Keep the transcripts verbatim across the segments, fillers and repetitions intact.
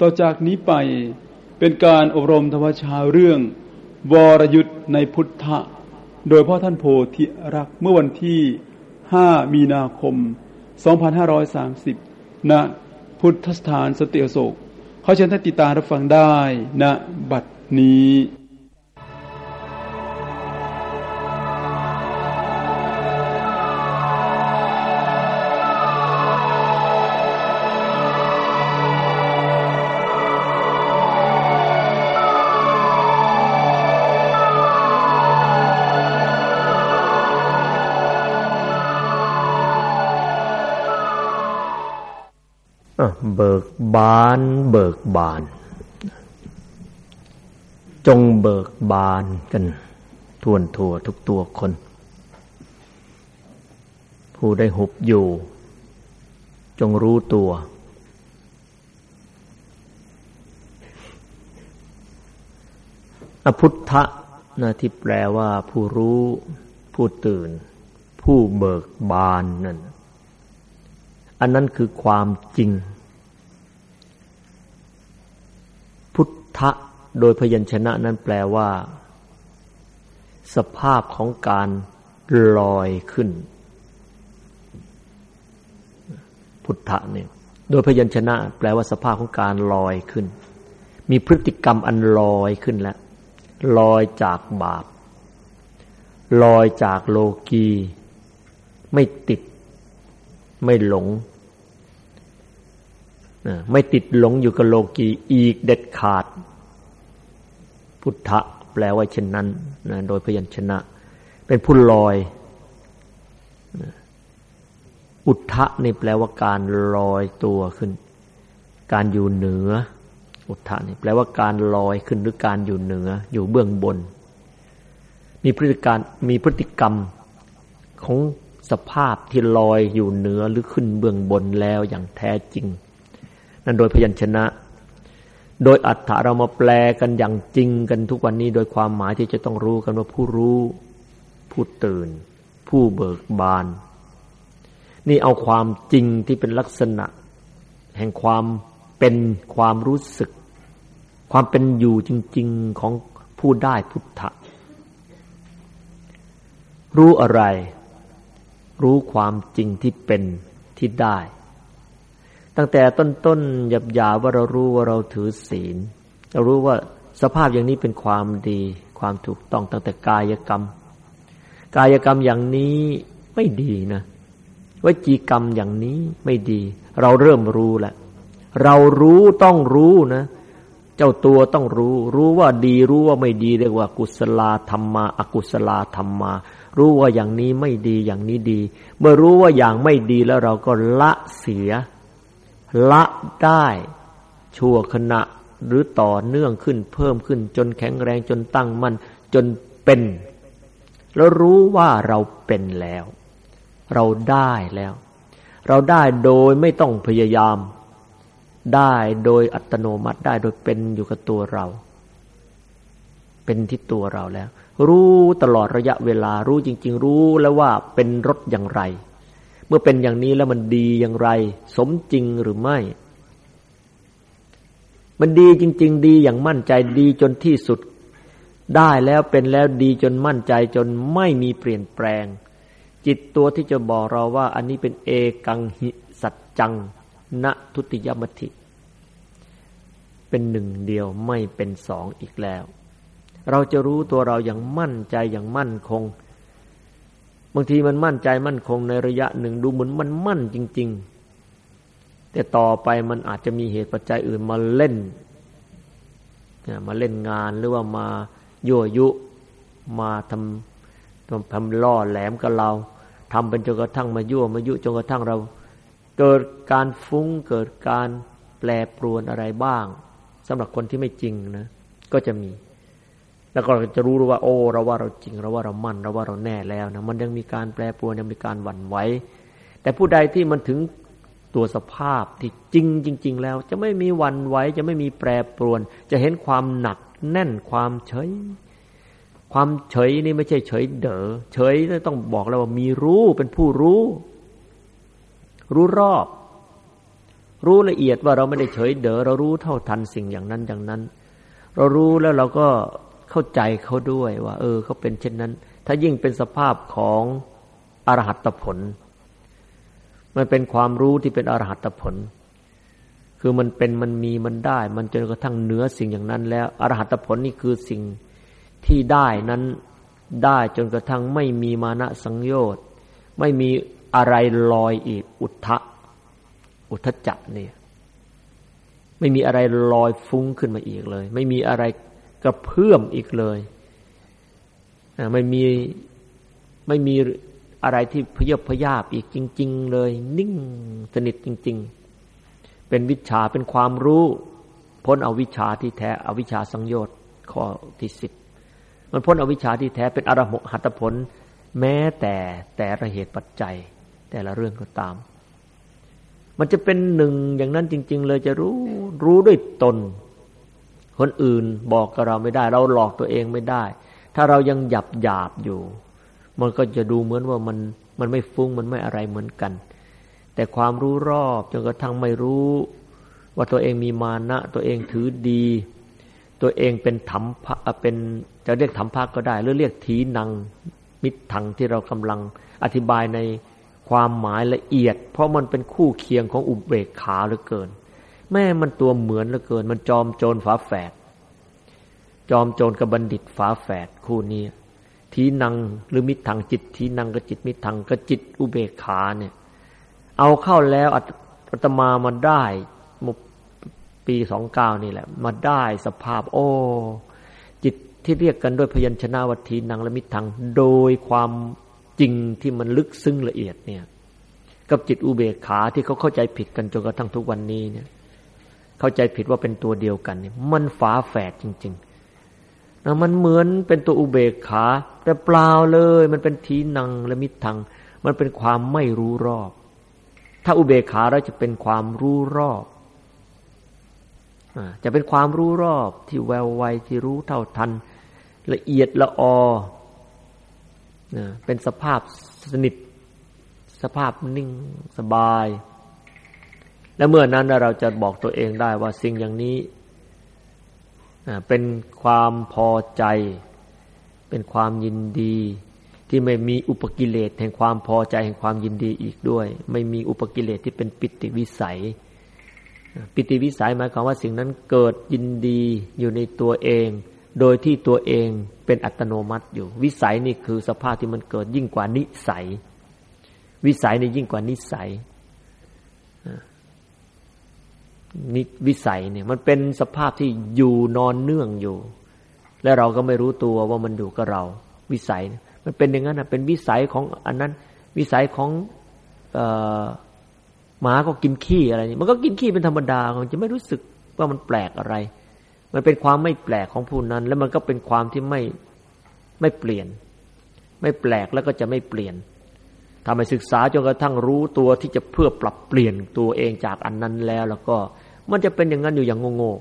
ต่อจากนี้ไปเป็นการอบรมธรรมชาเรื่องวรยุทธ์ในพุทธะโดยพ่อท่านโพธิรักษ์เมื่อวันที่ห้ามีนาคมสองพันห้าร้อยสามสิบณพุทธสถานสันติอโศกขอเชิญท่านติดตามรับฟังได้ณบัดนี้เบิกบานเบิกบานจงเบิกบานกันทั่วทั่วทุกตัวคนผู้ได้หุบอยู่จงรู้ตัวอพุทธะนะที่แปลว่าผู้รู้ผู้ตื่นผู้เบิกบานนั่นอันนั้นคือความจริงพุทธะโดยพยัญชนะนั้นแปลว่าสภาพของการลอยขึ้นพุทธะเนี่ยโดยพยัญชนะแปลว่าสภาพของการลอยขึ้นมีพฤติกรรมอันลอยขึ้นแล้วลอยจากบาปลอยจากโลกีไม่ติดไม่หลงไม่ติดหลงอยู่กับโลกีอีกเด็ดขาดพุทธะแปลว่าเช่นนั้นนะโดยพยัญชนะเป็นผู้ลอยอุทธะนี่แปลว่าการลอยตัวขึ้นการอยู่เหนืออุทธะนี่แปลว่าการลอยขึ้นหรือการอยู่เหนืออยู่เบื้องบนมีพฤติการมีพฤติกรรมของสภาพที่ลอยอยู่เหนือหรือขึ้นเบื้องบนแล้วอย่างแท้จริงนั่นโดยพยัญชนะโดยอรรถะเรามาแปลกันอย่างจริงกันทุกวันนี้โดยความหมายที่จะต้องรู้กันว่าผู้รู้ผู้ตื่นผู้เบิกบานนี่เอาความจริงที่เป็นลักษณะแห่งความเป็นความรู้สึกความเป็นอยู่จริงๆของผู้ได้พุทธะรู้อะไรรู้ความจริงที่เป็นที่ได้ตั้งแต่ต้นๆหยาบๆว่าเรารู้ว่าเราถือศีลเรารู้ว่าสภาพอย่างนี้เป็นความดีความถูกต้องตั้งแต่กายกรรมกายกรรมอย่างนี้ไม่ดีนะวจีกรรมอย่างนี้ไม่ดีเราเริ่มรู้แล้วเรารู้ต้องรู้นะเจ้าตัวต้องรู้รู้ว่าดีรู้ว่าไม่ดีเรียกว่ากุศลธรรมาอกุศลธรรมารู้ว่าอย่างนี้ไม่ดีอย่างนี้ดีเมื่อรู้ว่าอย่างไม่ดีแล้วเราก็ละเสียละได้ชั่วขณะหรือต่อเนื่องขึ้นเพิ่มขึ้นจนแข็งแรงจนตั้งมั่นจนเป็นแล้วรู้ว่าเราเป็นแล้วเราได้แล้วเราได้โดยไม่ต้องพยายามได้โดยอัตโนมัติได้โดยเป็นอยู่กับตัวเราเป็นที่ตัวเราแล้วรู้ตลอดระยะเวลารู้จริงๆรู้แล้วว่าเป็นรสอย่างไรเมื่อเป็นอย่างนี้แล้วมันดีอย่างไรสมจริงหรือไม่มันดีจริงๆดีอย่างมั่นใจดีจนที่สุดได้แล้วเป็นแล้วดีจนมั่นใจจนไม่มีเปลี่ยนแปลงจิตตัวที่จะบอกเราว่าอันนี้เป็นเอกังหิสัจจังณทุติยมัตถิเป็นหนึ่งเดียวไม่เป็นสองอีกแล้วเราจะรู้ตัวเราอย่างมั่นใจอย่างมั่นคงบางทีมันมั่นใจมั่นคงในระยะหนึ่งดูเหมือนมันมั่นจริงๆแต่ต่อไปมันอาจจะมีเหตุปัจจัยอื่นมาเล่นมาเล่นงานหรือว่ามายั่วยุมาทำทำทำล่อแหลมกับเราทำเป็นจนกระทั่งมายั่วมายุจนกระทั่งเราเกิดการฟุ้งเกิดการแปรปรวนอะไรบ้างสำหรับคนที่ไม่จริงนะก็จะมีแล้วก็จะรู้ว่าโอ้เราว่าเราจริงเราว่าเรามั่นเราว่าเราแน่แล้วนะมันยังมีการแปรปรวนยังมีการหวั่นไหวแต่ผู้ใดที่มันถึงตัวสภาพที่จริงจริงๆแล้วจะไม่มีหวั่นไหวจะไม่มีแปรปรวนจะเห็นความหนักแน่นความเฉยความเฉยนี่ไม่ใช่เฉยเด๋อเฉยต้องบอกแล้วว่ามีรู้เป็นผู้รู้รู้รอบรู้ละเอียดว่าเราไม่ได้เฉยเด๋อเรารู้เท่าทันสิ่งอย่างนั้นอย่างนั้นเรารู้แล้วเราก็เข้าใจเขาด้วยว่าเออเขาเป็นเช่นนั้นถ้ายิ่งเป็นสภาพของอรหัตผลมันเป็นความรู้ที่เป็นอรหัตผลคือมันเป็นมันมีมันได้มันจนกระทั่งเหนือสิ่งอย่างนั้นแล้วอรหัตผลนี่คือสิ่งที่ได้นั้นได้จนกระทั่งไม่มีมานะสังโยชน์ไม่มีอะไรลอยอีกอุทธะอุทธัจจะเนี่ยไม่มีอะไรลอยฟุ้งขึ้นมาอีกเลยไม่มีอะไรกระเพื่อมอีกเลยไม่มีไม่มีอะไรที่พยบพยาบอีกจริงๆเลยนิ่งสนิทจริงๆเป็นวิชาเป็นความรู้พ้นอวิชชาที่แท้อวิชชาสังโยชน์ข้อที่สิบมันพ้นอวิชชาที่แท้เป็นอรหัตผลแม้แต่แต่ละเหตุปัจจัยแต่ละเรื่องก็ตามมันจะเป็นหนึ่งอย่างนั้นจริงๆเลยจะรู้รู้ด้วยตนคนอื่นบอกกับเราไม่ได้เราหลอกตัวเองไม่ได้ถ้าเรายังหยับหยาบอยู่มันก็จะดูเหมือนว่ามันมันไม่ฟุ้งมันไม่อะไรเหมือนกันแต่ความรู้รอบจนกระทั่งไม่รู้ว่าตัวเองมีมานะตัวเองถือดีตัวเองเป็นถัมภะเป็นจะเรียกถัมภะก็ได้หรือเรียกถีนังมิตรถังที่เรากำลังอธิบายในความหมายละเอียดเพราะมันเป็นคู่เคียงของอุเบกขาเหลือเกินแม่มันตัวเหมือนเหลือเกินมันจอมโจรฝาแฝดจอมโจรกับบัณฑิตฝาแฝดคู่นี้ทีนังหรือมิตรถังจิตทีนังกับจิตมิตรถังกับจิตอุเบกขาเนี่ยเอาเข้าแล้วอาตมามาได้ปีสองเก้านี่แหละมาได้สภาพโอ้จิตที่เรียกกันด้วยพยัญชนะวัตถีนังและมิตรถังโดยความจริงที่มันลึกซึ้งละเอียดเนี่ยกับจิตอุเบกขาที่เขาเข้าใจผิดกันจนกระทั่งทุกวันนี้เนี่ยเข้าใจผิดว่าเป็นตัวเดียวกันเนี่ยมันฝาแฝดจริงๆนะมันเหมือนเป็นตัวอุเบกขาแต่เปล่าเลยมันเป็นทีนังและมิตรถังมันเป็นความไม่รู้รอบถ้าอุเบกขาเราจะเป็นความรู้รอบจะเป็นความรู้รอบที่แววไวที่รู้เท่าทันละเอียดละออเป็นสภาพสนิทสภาพนิ่งสบายและเมื่อนั้นเราจะบอกตัวเองได้ว่าสิ่งอย่างนี้เป็นความพอใจเป็นความยินดีที่ไม่มีอุปกิเลสแห่งความพอใจแห่งความยินดีอีกด้วยไม่มีอุปกิเลสที่เป็นปิติวิสัยปิติวิสัยหมายความว่าสิ่งนั้นเกิดยินดีอยู่ในตัวเองโดยที่ตัวเองเป็นอัตโนมัติอยู่วิสัยนี่คือสภาพที่มันเกิดยิ่งกว่านิสัยวิสัยนี่ยิ่งกว่านิสัยนิวิสัยเนี่ยมันเป็นสภาพที่อยู่นอนเนื่องอยู่และเราก็ไม่รู้ตัวว่ามันอยู่กับเราวิสัยมันเป็นอย่างนั้นนะเป็นวิสัยของอันนั้นวิสัยของเอ่อหมาก็กินขี้อะไรนี่มันก็กินขี้เป็นธรรมดามันจะไม่รู้สึกว่ามันแปลกอะไรมันเป็นความไม่แปลกของผู้นั้นแล้วมันก็เป็นความที่ไม่ไม่เปลี่ยนไม่แปลกแล้วก็จะไม่เปลี่ยนทำให้ศึกษาจนกระทั่งรู้ตัวที่จะเพื่อปรับเปลี่ยนตัวเองจากอันนั้นแล้วแล้วก็มันจะเป็นอย่างนั้นอยู่อย่างโง่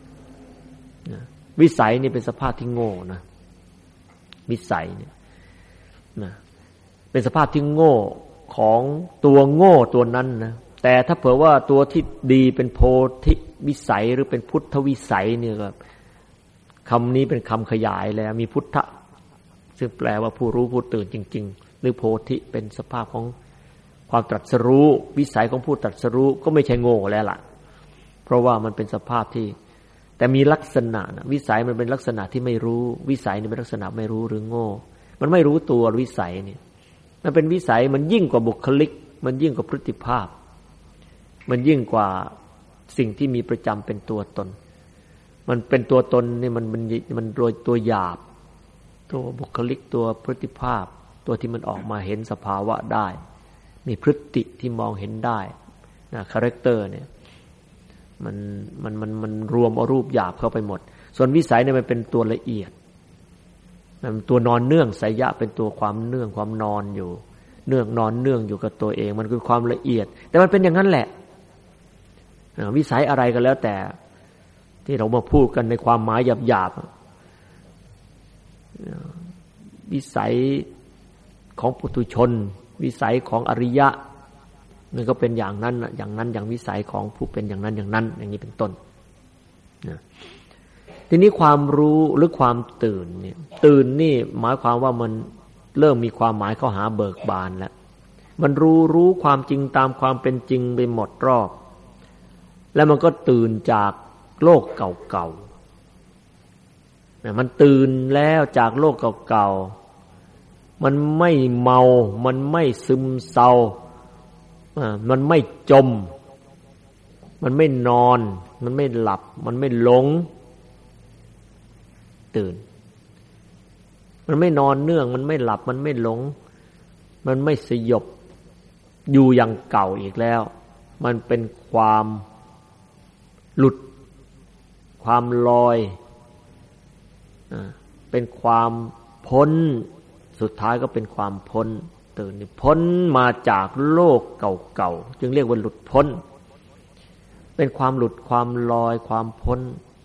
ๆวิสัยนี่เป็นสภาพที่โง่นะวิสัยเนี่ยนะเป็นสภาพที่โง่ของตัวโง่ตัวนั้นนะแต่ถ้าเผื่อว่าตัวที่ดีเป็นโพธิวิสัยหรือเป็นพุทธวิสัยเนี่ยก็คำนี้เป็นคำขยายแล้วมีพุทธะซึ่งแปลว่าผู้รู้ผู้ตื่นจริงๆหรือโพธิเป็นสภาพของความตรัสรู้วิสัยของผู้ตรัสรู้ก็ไม่ใช่โง่แล้วล่ะเพราะว่ามันเป็นสภาพที่แต่มีลักษณะนะวิสัยมันเป็นลักษณะที่ไม่รู้วิสัยนี่เป็นลักษณะไม่รู้หรือโง่มันไม่รู้ตัววิสัยนี่มันเป็นวิสัยมันยิ่งกว่าบุคลิกมันยิ่งกว่าพฤติภาพมันยิ่งกว่าสิ่งที่มีประจำเป็นตัวตนมันเป็นตัวตนนี่มันมันมันโดยตัวหยาบตัวบุคลิกตัวพฤติภาพตัวที่มันออกมาเห็นสภาวะได้มีพฤติที่มองเห็นได้นะคาแรคเตอร์เนี่ยมันมันมันมันรวมเอารูปหยาบเข้าไปหมดส่วนวิสัยเนี่ยมันเป็นตัวละเอียดมันตัวนอนเนื่องไสยะเป็นตัวความเนื่องความนอนอยู่เนื่องนอนเนื่องอยู่กับตัวเองมันคือความละเอียดแต่มันเป็นอย่างนั้นแหละวิสัยอะไรก็แล้วแต่ที่เรามาพูดกันในความหมายหยาบๆวิสัยของปุถุชนวิสัยของอริยะมันก็เป็นอย่างนั้นอย่างนั้นอย่างวิสัยของผู้เป็นอย่างนั้นอย่างนั้นอย่างนี้เป็นต้นนะทีนี้ความรู้หรือความตื่นเนี่ยตื่นนี่หมายความว่ามันเริ่มมีความหมายเข้าหาเบิกบานแล้วมันรู้รู้ความจริงตามความเป็นจริงไปหมดรอบแล้วมันก็ตื่นจากโลกเก่าๆนะมันตื่นแล้วจากโลกเก่าๆมันไม่เมามันไม่ซึมเศร้ามันไม่จมมันไม่นอนมันไม่หลับมันไม่หลงตื่นมันไม่นอนเนื่องมันไม่หลับมันไม่หลงมันไม่สยบอยู่อย่างเก่าอีกแล้วมันเป็นความหลุดความลอยเป็นความพ้นสุดท้ายก็เป็นความพ้นตื่นพ้นมาจากโลกเก่าๆจึงเรียกว่าหลุดพ้นเป็นความหลุดความลอยความพ้น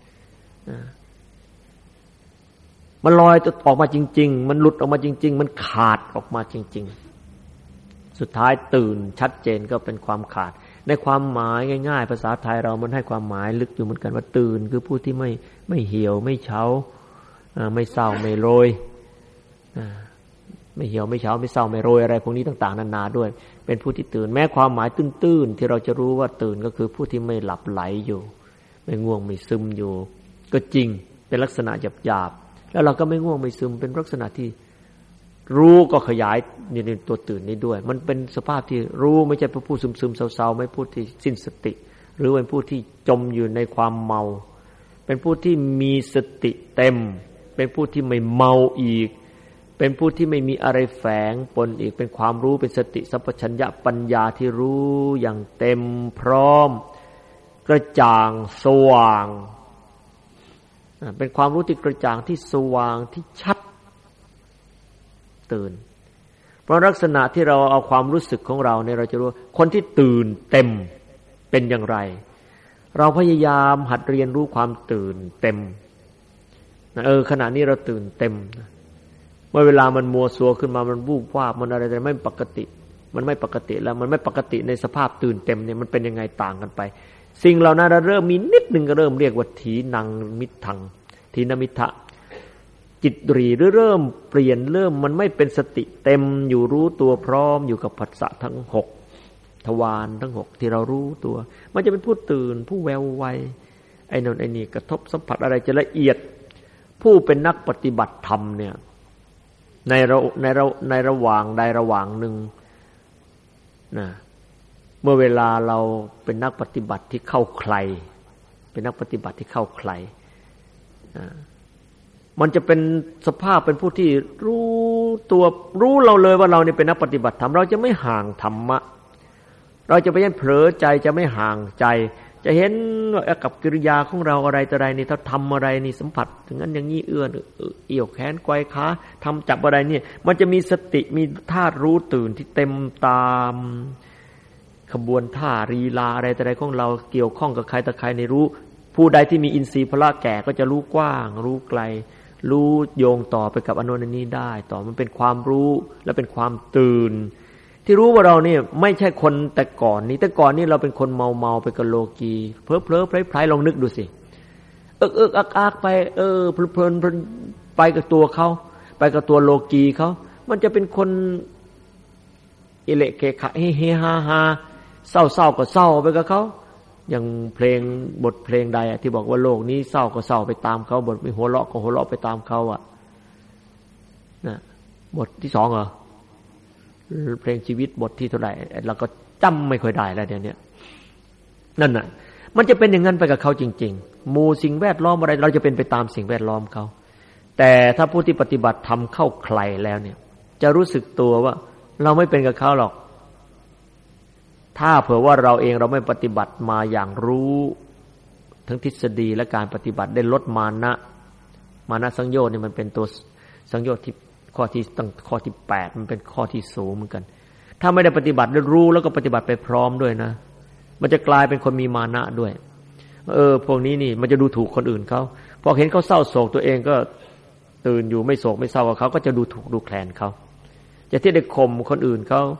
มันลอยออกมาจริงๆมันหลุดออกมาจริงๆมันขาดออกมาจริงๆสุดท้ายตื่นชัดเจนก็เป็นความขาดในความหมายง่ายๆภาษาไทยเรามันให้ความหมายลึกอยู่เหมือนกันว่าตื่นคือผู้ที่ไม่ไม่เหี่ยวไม่เฉาไม่เศร้าไม่โรยไม่เหี่ยวไม่เฉาไม่เศร้าไม่โรยอะไรพวกนี้ต่างๆนานาด้วยเป็นผู้ที่ตื่นแม้ความหมายตื้นๆที่เราจะรู้ว่าตื่นก็คือผู้ที่ไม่หลับไหลอยู่ไม่ง่วงไม่ซึมอยู่ก็จริงเป็นลักษณะหยาบๆแล้วเราก็ไม่ง่วงไม่ซึมเป็นลักษณะที่รู้ก็ขยายอยู่ในตัวตื่นนี้ด้วยมันเป็นสภาพที่รู้ไม่ใช่ผู้ซึมๆเศร้าๆไม่ผู้ที่สิ้นสติหรือเป็นผู้ที่จมอยู่ในความเมาเป็นผู้ที่มีสติเต็มเป็นผู้ที่ไม่เมาอีกเป็นผู้ที่ไม่มีอะไรแฝงปนอีกเป็นความรู้เป็นสติสัมปชัญญะปัญญาที่รู้อย่างเต็มพร้อมกระจ่างสว่างเป็นความรู้ที่กระจ่างที่สว่างที่ชัดตื่นเพราะลักษณะที่เราเอาความรู้สึกของเราเนี่ยเราจะรู้คนที่ตื่นเต็มเป็นอย่างไรเราพยายามหัดเรียนรู้ความตื่นเต็มเออขณะนี้เราตื่นเต็มเมื่อเวลามันมัวซัวขึ้นมามันวูบวาบมันอะไรแต่ไม่ปกติมันไม่ปกติแล้วมันไม่ปกติในสภาพตื่นเต็มเนี่ยมันเป็นยังไงต่างกันไปสิ่งเหล่านั้นเราเริ่มมีนิดนึงก็เริ่มเรียกว่าถีนังมิทังถีนมิทะจิตรีหรือเริ่มเปลี่ยนเริ่มมันไม่เป็นสติเต็มอยู่รู้ตัวพร้อมอยู่กับผัสสะทั้งหกทวารทั้งหกที่เรารู้ตัวมันจะเป็นผู้ตื่นผู้แววไวไอ้นนไอ้นี่กระทบสัมผัสอะไรจะละเอียดผู้เป็นนักปฏิบัติธรรมเนี่ยในเราในเราในระหว่างใดระหว่างหนึ่งนะเมื่อเวลาเราเป็นนักปฏิบัติที่เข้าใครเป็นนักปฏิบัติที่เข้าใครนะมันจะเป็นสภาพเป็นผู้ที่รู้ตัวรู้เราเลยว่าเราเนี่ยเป็นนักปฏิบัติธรรมเราจะไม่ห่างธรรมะเราจะไปยันเผลอใจจะไม่ห่างใจจะเห็นว่ากับกิริยาของเราอะไรต่ออะไรนี่ถ้าทำอะไรนี่สัมผัสถึงนั้นอย่างนี้เอื้อนเอี่ยวแขนไกวขาทำจับอะไรนี่มันจะมีสติมีธาตุรู้ตื่นที่เต็มตามขบวนท่าลีลาอะไรต่ออะไรของเราเกี่ยวข้องกับใครต่อใครในรู้ผู้ใดที่มีอินทรีย์พละแก่ก็จะรู้กว้างรู้ไกลรู้โยงต่อไปกับอนุนันนี้ได้ต่อมันเป็นความรู้และเป็นความตื่นที่รู้ว่าเราเนี่ยไม่ใช่คนแต่ก่อนนี้แต่ก่อนนี้เราเป็นคนเมาเมาไปกับโลกีเพ้อเพ้อไพร่ไพร่ลองนึกดูสิเอิกเอิกอักอักไปเออเพลินเพลินไปกับตัวเขาไปกับตัวโลกีเขามันจะเป็นคนอิเละเกะขะเฮเฮฮาฮาเศร้าเศร้าก็เศร้าไปกับเขาอย่างเพลงบทเพลงใดที่บอกว่าโลกนี้เศร้าก็เศร้าไปตามเขาบทไม่หัวเราะก็หัวเราะไปตามเขาอ่ะนะบทที่สองเหรอเพลงชีวิตบทที่เท่าไหร่เราก็จำไม่ค่อยได้แล้วเดี๋ยวนี้นั่นน่ะมันจะเป็นอย่างนั้นไปกับเขาจริงๆหมู่สิ่งแวดล้อมอะไรเราจะเป็นไปตามสิ่งแวดล้อมเขาแต่ถ้าผู้ที่ปฏิบัติธรรมเข้าใครแล้วเนี่ยจะรู้สึกตัวว่าเราไม่เป็นกับเขาหรอกถ้าเผื่อว่าเราเองเราไม่ปฏิบัติมาอย่างรู้ทั้งทฤษฎีและการปฏิบัติได้ลดมานะมานะสังโยชน์นี่มันเป็นตัวสังโยชน์ที่ข้อที่ตั้งข้อที่แปดมันเป็นข้อที่สูงเหมือนกันถ้าไม่ได้ปฏิบัติได้รู้แล้วก็ปฏิบัติไปพร้อมด้วยนะมันจะกลายเป็นคนมีมานะด้วยเออพวกนี้นี่มันจะดูถูกคนอื่นเขาพอเห็นเขาเศร้าโศกตัวเองก็ตื่นอยู่ไม่โศกไม่เศร้ากับเขาก็จะดูถูกดูแคลนเขาจะที่ได้ข่มคนอื่นเขา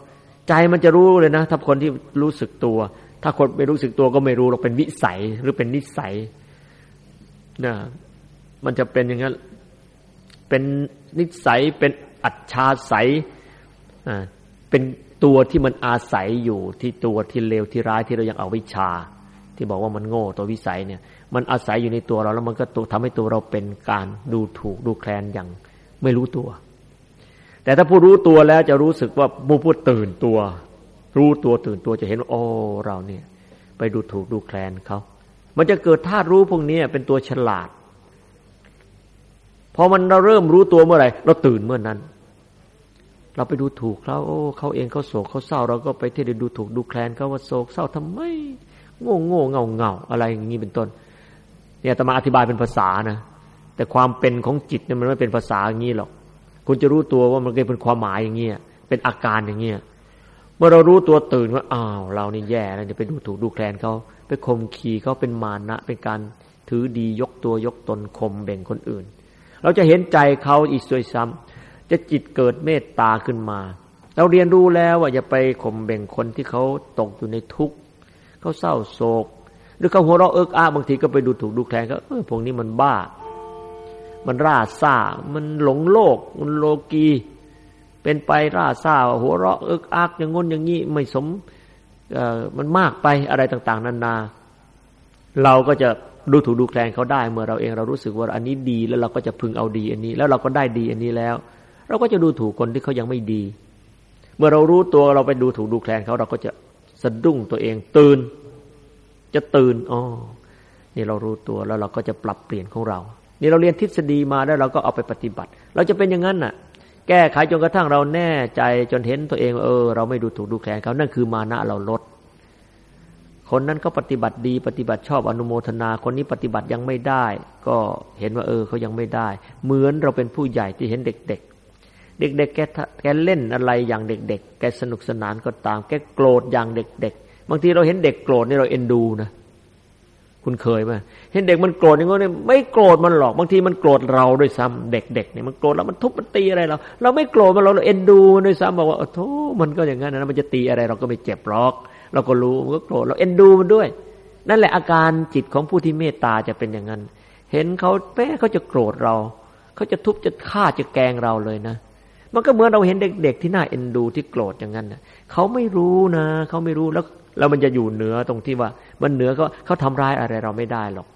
ใจมันจะรู้เลยนะถ้าคนที่รู้สึกตัวถ้าคนไม่รู้สึกตัวก็ไม่รู้เราเป็นวิสัยหรือเป็นนิสัยนะมันจะเป็นอย่างนั้นเป็นนิสัยเป็นอัจฉริยอ่าเป็นตัวที่มันอาศัยอยู่ที่ตัวที่เลวที่ร้ายที่เรายังเอาวิชาที่บอกว่ามันโง่ตัววิสัยเนี่ยมันอาศัยอยู่ในตัวเราแล้วมันก็ตัวทำให้ตัวเราเป็นการดูถูกดูแคลนอย่างไม่รู้ตัวแต่ถ้าผู้รู้ตัวแล้วจะรู้สึกว่าผู้ผู้ตื่นตัวรู้ตัวตื่นตัวจะเห็นว่าโอ้เราเนี่ยไปดูถูกดูแคลนเขามันจะเกิดธาตุรู้พวกนี้เป็นตัวฉลาดพอมันเราเริ่มรู้ตัวเมื่อไหร่เราตื่นเมื่อนั้นเราไปดูถูกเขาโอ้เขาเองเขาโศกเขาเศร้าเราก็ไปที่จะดูถูกดูแคลนเขาว่าโศกเศร้าทำไมโง่โง่เงาเงาอะไรอย่างนี้เป็นต้นเนี่ยอาตมาอธิบายเป็นภาษานะแต่ความเป็นของจิตเนี่ยมันไม่เป็นภาษาอย่างนี้หรอกคุณจะรู้ตัวว่ามันเป็นความหมายอย่างเงี้ยเป็นอาการอย่างเงี้ยเมื่อเรารู้ตัวตื่นว่าอ้าวเรานี่แย่แล้วจะไปดูถูกดูแคลนเขาไปข่มขีเขาเป็นมานะเป็นการถือดียกตัวยกตนข่มเบ่งคนอื่นเราจะเห็นใจเขาอีกด้วยซ้ำจะจิตเกิดเมตตาขึ้นมาเราเรียนรู้แล้วว่าอย่าไปข่มเบ่งคนที่เขาตกอยู่ในทุกข์เขาเศร้าโศกหรือเขาหัวเราะเอิกอาบางทีก็ไปดูถูกดูแคลนเขาเออพวกนี้มันบ้ามันร่าซ่ามันหลงโลกมันโลกีเป็นไปร่าซ่าหัวเราะเอิกอักอย่างงนอย่างนี้ไม่สมเอ่อมันมากไปอะไรต่างๆนานาเราก็จะดูถูกดูแคลนเขาได้เมื่อเราเองเรารู้สึกว่าอันนี้ดีแล้วเราก็จะพึงเอาดีอันนี้แล้วเราก็ได้ดีอันนี้แล้วเราก็จะดูถูกคนที่เขายังไม่ดีเมื่อเรารู้ตัวเราไปดูถูกดูแคลนเขาเราก็จะสะดุ้งตัวเองตื่นจะตื่นอ๋อนี่เรารู้ตัวแล้วเราก็จะปรับเปลี่ยนของเรานี่เราเรียนทฤษฎีมาแล้วเราก็เอาไปปฏิบัติเราจะเป็นอย่างนั้นน่ะแก้ไขจนกระทั่งเราแน่ใจจนเห็นตัวเองเออเราไม่ดูถูกดูแคลนเขานั่นคือมานะเราลดคนนั้นเขาปฏิบัติดีปฏิบัติชอบอนุโมทนาคนนี้ปฏิบัติยังไม่ได้ก็เห็นว่าเออเขายังไม่ได้เหมือนเราเป็นผู้ใหญ่ที่เห็นเด็กๆเด็กๆแกแกเล่นอะไรอย่างเด็กๆแกสนุกสนานก็ตามแกโกรธอย่างเด็กๆบางทีเราเห็นเด็กโกรธนี่เราเอ็นดูนะคุณเคยไหมเห็นเด็กมันโกรธอย่างงี้ไม่โกรธมันหรอกบางทีมันโกรธเราด้วยซ้ำเด็กๆเนี่ยมันโกรธแล้วมันทุบมันตีอะไรเราเราไม่โกรธมันเราเอ็นดูมันด้วยซ้ำบอกว่าโอ้โธ่มันก็อย่างนั้นนะมันจะตีอะไรเราก็ไม่เจ็บหรอกเราก็รู้มันก็โกรธเราเอ็นดูมันด้วยนั่นแหละอาการจิตของผู้ที่เมตตาจะเป็นอย่างนั้นเห็นเขาแม้เขาจะโกรธเราเขาจะทุบจะฆ่าจะแกล้งเราเลยนะมันก็เหมือนเราเห็นเด็กๆที่น่าเอ็นดูที่โกรธอย่างนั้นนะเขาไม่รู้นะเขาไม่รู้แล้วแล้วมันจะอยู่เหนือตรงที่ว่ามันเหนือก็เขาทำร้ายอะไรเราไม่ได้หรอก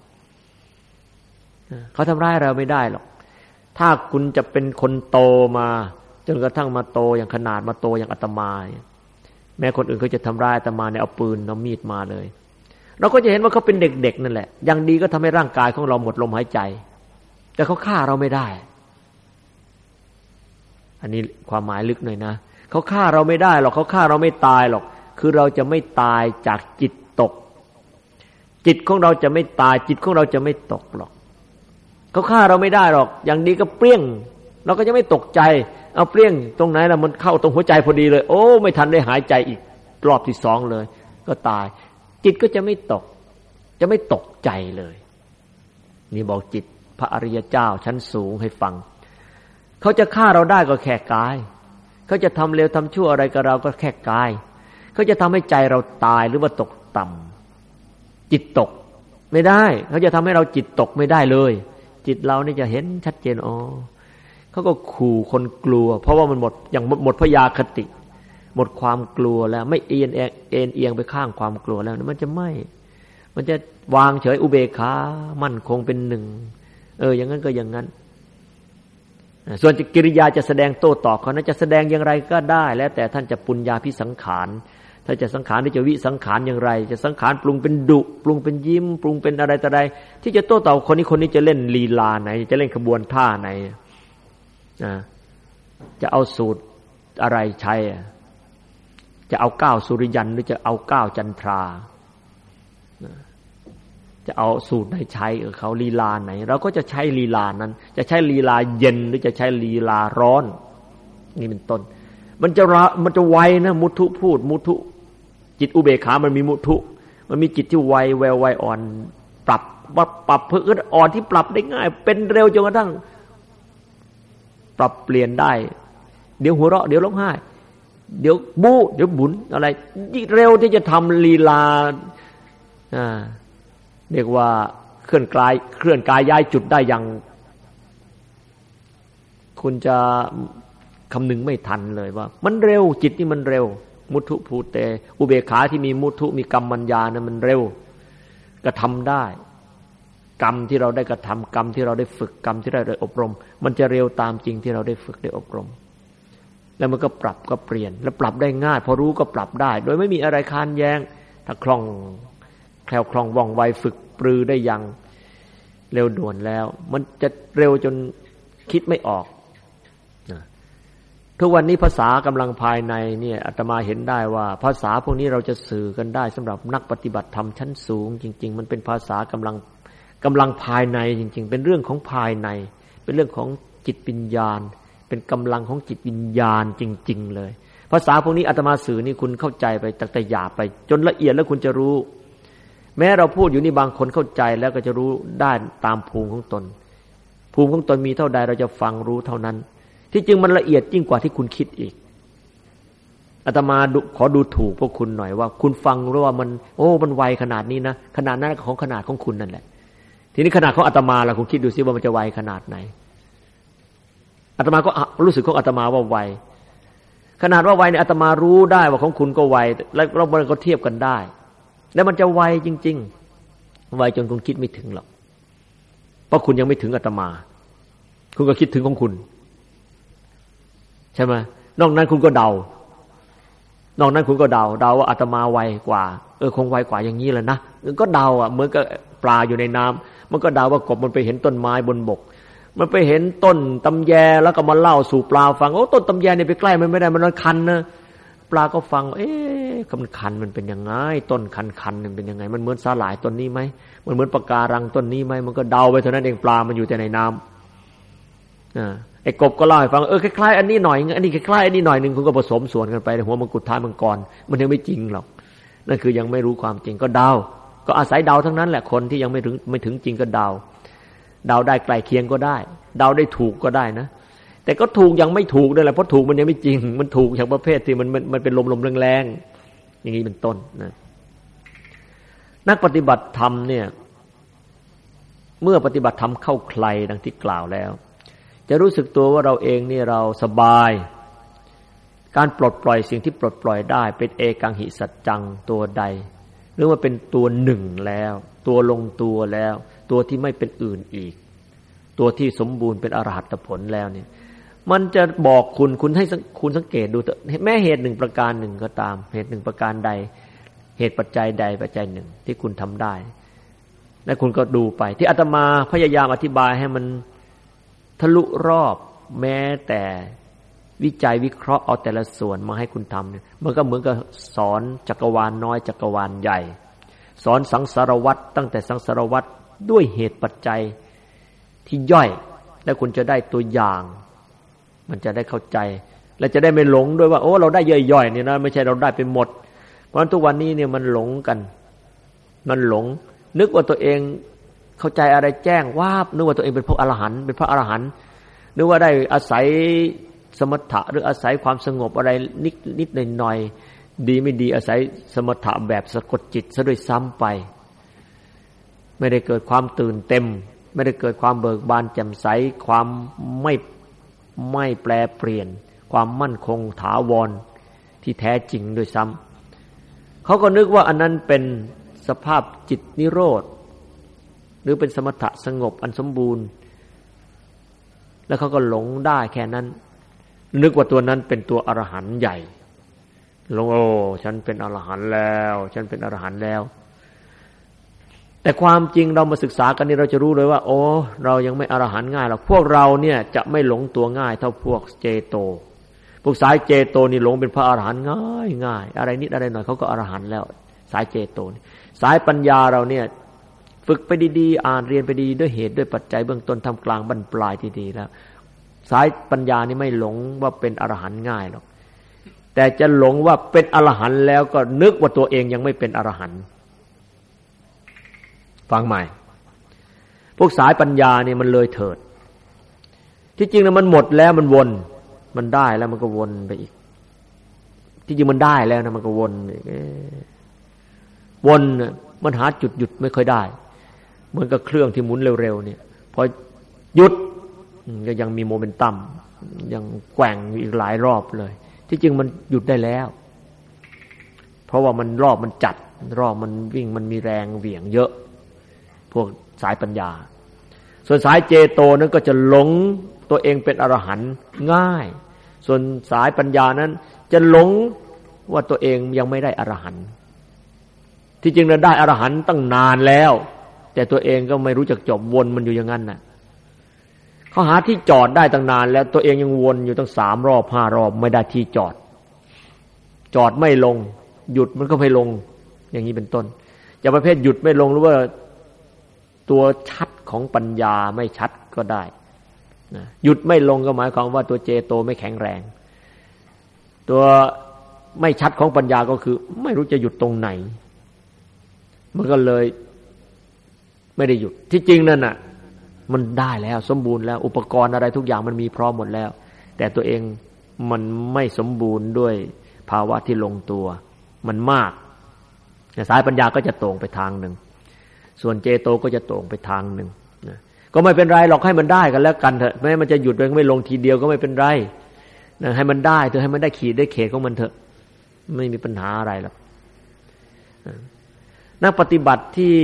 เขาทำร้ายเราไม่ได้หรอกถ้าคุณจะเป็นคนโตมาจนกระทั่งมาโตอย่างขนาดมาโตอย่างอาตมาแม้คนอื่นเขาจะทำร้ายอาตมาเนี่ยเอาปืนเอามีดมาเลยเราก็จะเห็นว่าเขาเป็นเด็กๆนั่นแหละอย่างดีก็ทำให้ร่างกายของเราหมดลมหายใจแต่เขาฆ่าเราไม่ได้อันนี้ความหมายลึกหน่อยนะเขาฆ่าเราไม่ได้หรอกเขาฆ่าเราไม่ตายหรอกคือเราจะไม่ตายจากจิตตกจิตของเราจะไม่ตายจิตของเราจะไม่ตกหรอกเขาฆ่าเราไม่ได้หรอกอย่างดีก็เปรี้ยงเราก็จะไม่ตกใจเอาเปรี้ยงตรงไหนล่ะมันเข้าตรงหัวใจพอดีเลยโอ้ไม่ทันได้หายใจอีกรอบที่สองเลยก็ตายจิตก็จะไม่ตกจะไม่ตกใจเลยนี่บอกจิตพระอริยเจ้าชั้นสูงให้ฟังเขาจะฆ่าเราได้ก็แค่กายเขาจะทำเลวทำชั่วอะไรกับเราก็แค่กายเขาจะทำให้ใจเราตายหรือว่าตกต่ำจิตตกไม่ได้เขาจะทำให้เราจิตตกไม่ได้เลยจิตเรานี่จะเห็นชัดเจนอ๋อเขาก็ขู่คนกลัวเพราะว่ามันหมดอย่างหมดพยาคติหมดความกลัวแล้วไม่เอียงเอ็นเอียงไปข้างความกลัวแล้วมันจะไม่มันจะวางเฉยอุเบกขามั่นคงเป็นหนึ่งเอออย่างนั้นก็อย่างนั้นส่วนกิริยาจะแสดงโต้ตอบเขานั้นจะแสดงอย่างไรก็ได้แล้วแต่ท่านจะปุญญาภิสังขารถ้าจะสังขารที่จะวิสังขารอย่างไรจะสังขารปรุงเป็นดุปรุงเป็นยิ้มปรุงเป็นอะไรต่ออะไรที่จะโต้ตอบคนนี้คนนี้จะเล่นลีลาไหนจะเล่นขบวนท่าไหนนะจะเอาสูตรอะไรใช้จะเอาก้าวสุริยันหรือจะเอาก้าวจันทราจะเอาสูตรไหนใช้เออเขาลีลาไหนเราก็จะใช้ลีลานั้นจะใช้ลีลาเย็นหรือจะใช้ลีลาร้อนนี่เป็นต้นมันจะมันจะไวนะมุทุพูดมุทุจิตอุเบกขามันมีมุทุมันมีจิตที่ไวแววไวอ่อนปรับว่าปรับเพื่ออ่อนที่ปรับได้ง่ายเป็นเร็วจนกระทั่งปรับเปลี่ยนได้เดี๋ยวหัวเราะเดี๋ยวร้องไห้เดี๋ยวบู๊เดี๋ยวบุญอะไรเร็วที่จะทำลีลาอ่าเรียกว่าเคลื่อนกายเคลื่อนกายย้ายจุดได้อย่างคุณจะคำนึงไม่ทันเลยว่ามันเร็วจิตนี่มันเร็วมุทุภูเตอุเบกขาที่มีมุทุมีกรรมัญญานะมันเร็วกระทำได้กรรมที่เราได้กระทำกรรมที่เราได้ฝึกกรรมที่เราได้อบรมมันจะเร็วตามจริงที่เราได้ฝึกได้อบรมแล้วมันก็ปรับก็เปลี่ยนแล้วปรับได้ง่ายพอรู้ก็ปรับได้โดยไม่มีอะไรค้านแย้งถ้าคล่องแคล่วคล่องว่องไวฝึกปรือได้อย่างเร็วด่วนแล้วมันจะเร็วจนคิดไม่ออกทุกวันนี้ภาษากำลังภายในเนี่ยอาตมาเห็นได้ว่าภาษาพวกนี้เราจะสื่อกันได้สำหรับนักปฏิบัติธรรมชั้นสูงจริงๆมันเป็นภาษากำลังกำลังภายในจริงๆเป็นเรื่องของภายในเป็นเรื่องของจิตวิญญาณเป็นกำลังของจิตวิญญาณจริงๆเลยภาษาพวกนี้อาตมาสื่อนี่คุณเข้าใจไปตั้งแต่หยาบไปจนละเอียดแล้วคุณจะรู้แม้เราพูดอยู่นี่บางคนเข้าใจแล้วก็จะรู้ได้ตามภูมิของตนภูมิของตนมีเท่าใดเราจะฟังรู้เท่านั้นที่จริงมันละเอียดยิ่งกว่าที่คุณคิดอีกอาตมาขอดูถูกพวกคุณหน่อยว่าคุณฟังรู้ว่ามันโอ้มันไวขนาดนี้นะขนาดนั้นของขนาดของคุณนั่นแหละทีนี้ขนาดของอาตมาล่ะคุณคิดดูซิว่ามันจะไวขนาดไหนอาตมาก็รู้สึกของอาตมาว่าไวขนาดว่าไวเนี่ยอาตมารู้ได้ว่าของคุณก็ไวแล้วเรามันก็เทียบกันได้แล้วมันจะไวจริงๆไวจนคุณคิดไม่ถึงหรอกเพราะคุณยังไม่ถึงอาตมาคุณก็คิดถึงของคุณใช่ไหมนอกนั้นคุณก็เดานอกนั้นคุณก็เดาเดาว่าอาตมาไวกว่าเออคงไวกว่าอย่างนี้แหละนะก็เดาอ่ะเหมือนกับปลาอยู่ในน้ำมันก็เดาว่ากบมันไปเห็นต้นไม้บนบกมันไปเห็นต้นตำแยแล้วก็มาเล่าสู่ปลาฟังโอ้ต้นตำแยเนี่ยไปใกล้มันไม่ได้มันคันนะปลาก็ฟังเอ๊ะมันคันมันเป็นยังไงต้นคันคันมันเป็นยังไงมันเหมือนสาหร่ายต้นนี้ไหมมันเหมือนปะการังต้นนี้ไหมมันก็เดาไปเท่านั้นเองปลามันอยู่แต่ในน้ำอ่าไอ้กบก็เล่าให้ฟังเออคล้ายๆอันนี้หน่อยอันนี้คล้ายๆอันนี้หน่อยนึงคุณก็ผสมส่วนกันไปหัวมังกรท้ายมังกรมันยังไม่จริงหรอกนั่นคือยังไม่รู้ความจริงก็เดาก็อาศัยเดาทั้งนั้นแหละคนที่ยังไม่ถึงไม่ถึงจริงก็เดาเดาได้ใกล้เคียงก็ได้เดาได้ถูกก็ได้นะแต่ก็ถูกยังไม่ถูกด้วยแหละเพราะถูกมันยังไม่จริงมันถูกอย่างประเภทที่มันมันมันเป็นลมๆแรงๆอย่างนี้เป็นต้นนะนักปฏิบัติธรรมเนี่ยเมื่อปฏิบัติธรรมเข้าใครดังที่กล่าวแล้วจะรู้สึกตัวว่าเราเองนี่เราสบายการปลดปล่อยสิ่งที่ปลดปล่อยได้เป็นเอกังหิสัจจังตัวใดหรือว่าเป็นตัวหนึ่งแล้วตัวลงตัวแล้วตัวที่ไม่เป็นอื่นอีกตัวที่สมบูรณ์เป็นอรหัตผลแล้วเนี่ยมันจะบอกคุณคุณให้คุณสังเกตดูแม้เหตุหนึ่งประการหนึ่งก็ตามเหตุหนึ่งประการใดเหตุปัจจัยใดปัจจัยหนึ่งที่คุณทำได้และคุณก็ดูไปที่อาตมาพยายามอธิบายให้มันทะลุรอบแม้แต่วิจัยวิเคราะห์เอาแต่ละส่วนมาให้คุณทำเนี่ยมันก็เหมือนกับสอนจักรวาลน้อยจักรวาลใหญ่สอนสังสารวัฏตั้งแต่สังสารวัฏด้วยเหตุปัจจัยที่ย่อยแล้วคุณจะได้ตัวอย่างมันจะได้เข้าใจและจะได้ไม่หลงด้วยว่าโอ้เราได้ย่อยๆเนี่ยนะไม่ใช่เราได้เป็นหมดเพราะฉะนั้นทุกวันนี้เนี่ยมันหลงกันมันหลงนึกว่าตัวเองเข้าใจอะไรแจ้งวาบนึกว่าตัวเองเป็นพระอรหันต์เป็นพระอรหันต์นึกว่าได้อาศัยสมถะหรืออาศัยความสงบอะไรนิดนิดหน่อยๆดีไม่ดีอาศัยสมถะแบบสะกดจิตซะด้วยซ้ำไปไม่ได้เกิดความตื่นเต็มไม่ได้เกิดความเบิกบานแจ่มใสความไม่ไม่แปรเปลี่ยนความมั่นคงถาวรที่แท้จริงด้วยซ้ำเขาก็นึกว่าอันนั้นเป็นสภาพจิตนิโรธหรือเป็นสมถะสงบอันสมบูรณ์แล้วเขาก็หลงได้แค่นั้นนึกว่าตัวนั้นเป็นตัวอรหันต์ใหญ่หลงโอ้ฉันเป็นอรหันต์แล้วฉันเป็นอรหันต์แล้วแต่ความจริงเรามาศึกษากันนี่เราจะรู้เลยว่าโอ้เรายังไม่อรหันต์ง่ายหรอกพวกเราเนี่ยจะไม่หลงตัวง่ายเท่าพวกเจโตพวกสายเจโตนี่หลงเป็นพระอรหันต์ง่ายง่ายอะไรนิดอะไรหน่อยเขาก็อรหันต์แล้วสายเจโตสายปัญญาเราเนี่ยฝึกไปดีๆอ่านเรียนไปดีด้วยเหตุด้วยปัจจัยเบื้องต้นทำกลางบรรปลายดีๆแล้วสายปัญญานี่ไม่หลงว่าเป็นอรหันต์ง่ายหรอกแต่จะหลงว่าเป็นอรหันต์แล้วก็นึกว่าตัวเองยังไม่เป็นอรหันต์ฟังใหม่พวกสายปัญญานี่มันเลยเถิดที่จริงนะมันหมดแล้วมันวนมันได้แล้วมันก็วนไปอีกที่จริงมันได้แล้วนะมันก็วนวนมันหาจุดหยุดไม่ค่อยได้เหมือนกับเครื่องที่หมุนเร็วๆเนี่ยพอหยุดก็ยังมีโมเมนตัมยังแกว่งอีกหลายรอบเลยที่จริงมันหยุดได้แล้วเพราะว่ามันรอบมันจัดรอบมันวิ่งมันมีแรงเหวี่ยงเยอะพวกสายปัญญาส่วนสายเจโตนั้นก็จะหลงตัวเองเป็นอรหันต์ง่ายส่วนสายปัญญานั้นจะหลงว่าตัวเองยังไม่ได้อรหันต์ที่จริงเราได้อรหันต์ตั้งนานแล้วแต่ตัวเองก็ไม่รู้จักจบวนมันอยู่อย่างนั้นน่ะเขาหาที่จอดได้ตั้งนานแล้วตัวเองยังวนอยู่ตั้งสามรอบห้ารอบไม่ได้ที่จอดจอดไม่ลงหยุดมันก็ไม่ลงอย่างนี้เป็นต้นจะประเภทหยุดไม่ลงหรือว่าตัวชัดของปัญญาไม่ชัดก็ได้นะหยุดไม่ลงก็หมายความว่าตัวเจโตไม่แข็งแรงตัวไม่ชัดของปัญญาก็คือไม่รู้จะหยุดตรงไหนมันก็เลยไม่ได้หยุดที่จริงนั่นน่ะมันได้แล้วสมบูรณ์แล้วอุปกรณ์อะไรทุกอย่างมันมีพร้อมหมดแล้วแต่ตัวเองมันไม่สมบูรณ์ด้วยภาวะที่ลงตัวมันมากสายปัญญาก็จะตรงไปทางหนึ่งส่วนเจโตก็จะตรงไปทางหนึ่งนะก็ไม่เป็นไรหรอกให้มันได้กันแล้วกันเถอะแม้มันจะหยุดไปไม่ลงทีเดียวก็ไม่เป็นไรนะให้มันได้เถอะให้มันได้ขีดได้เขตของมันเถอะไม่มีปัญหาอะไรหรอกนักปฏิบัติที่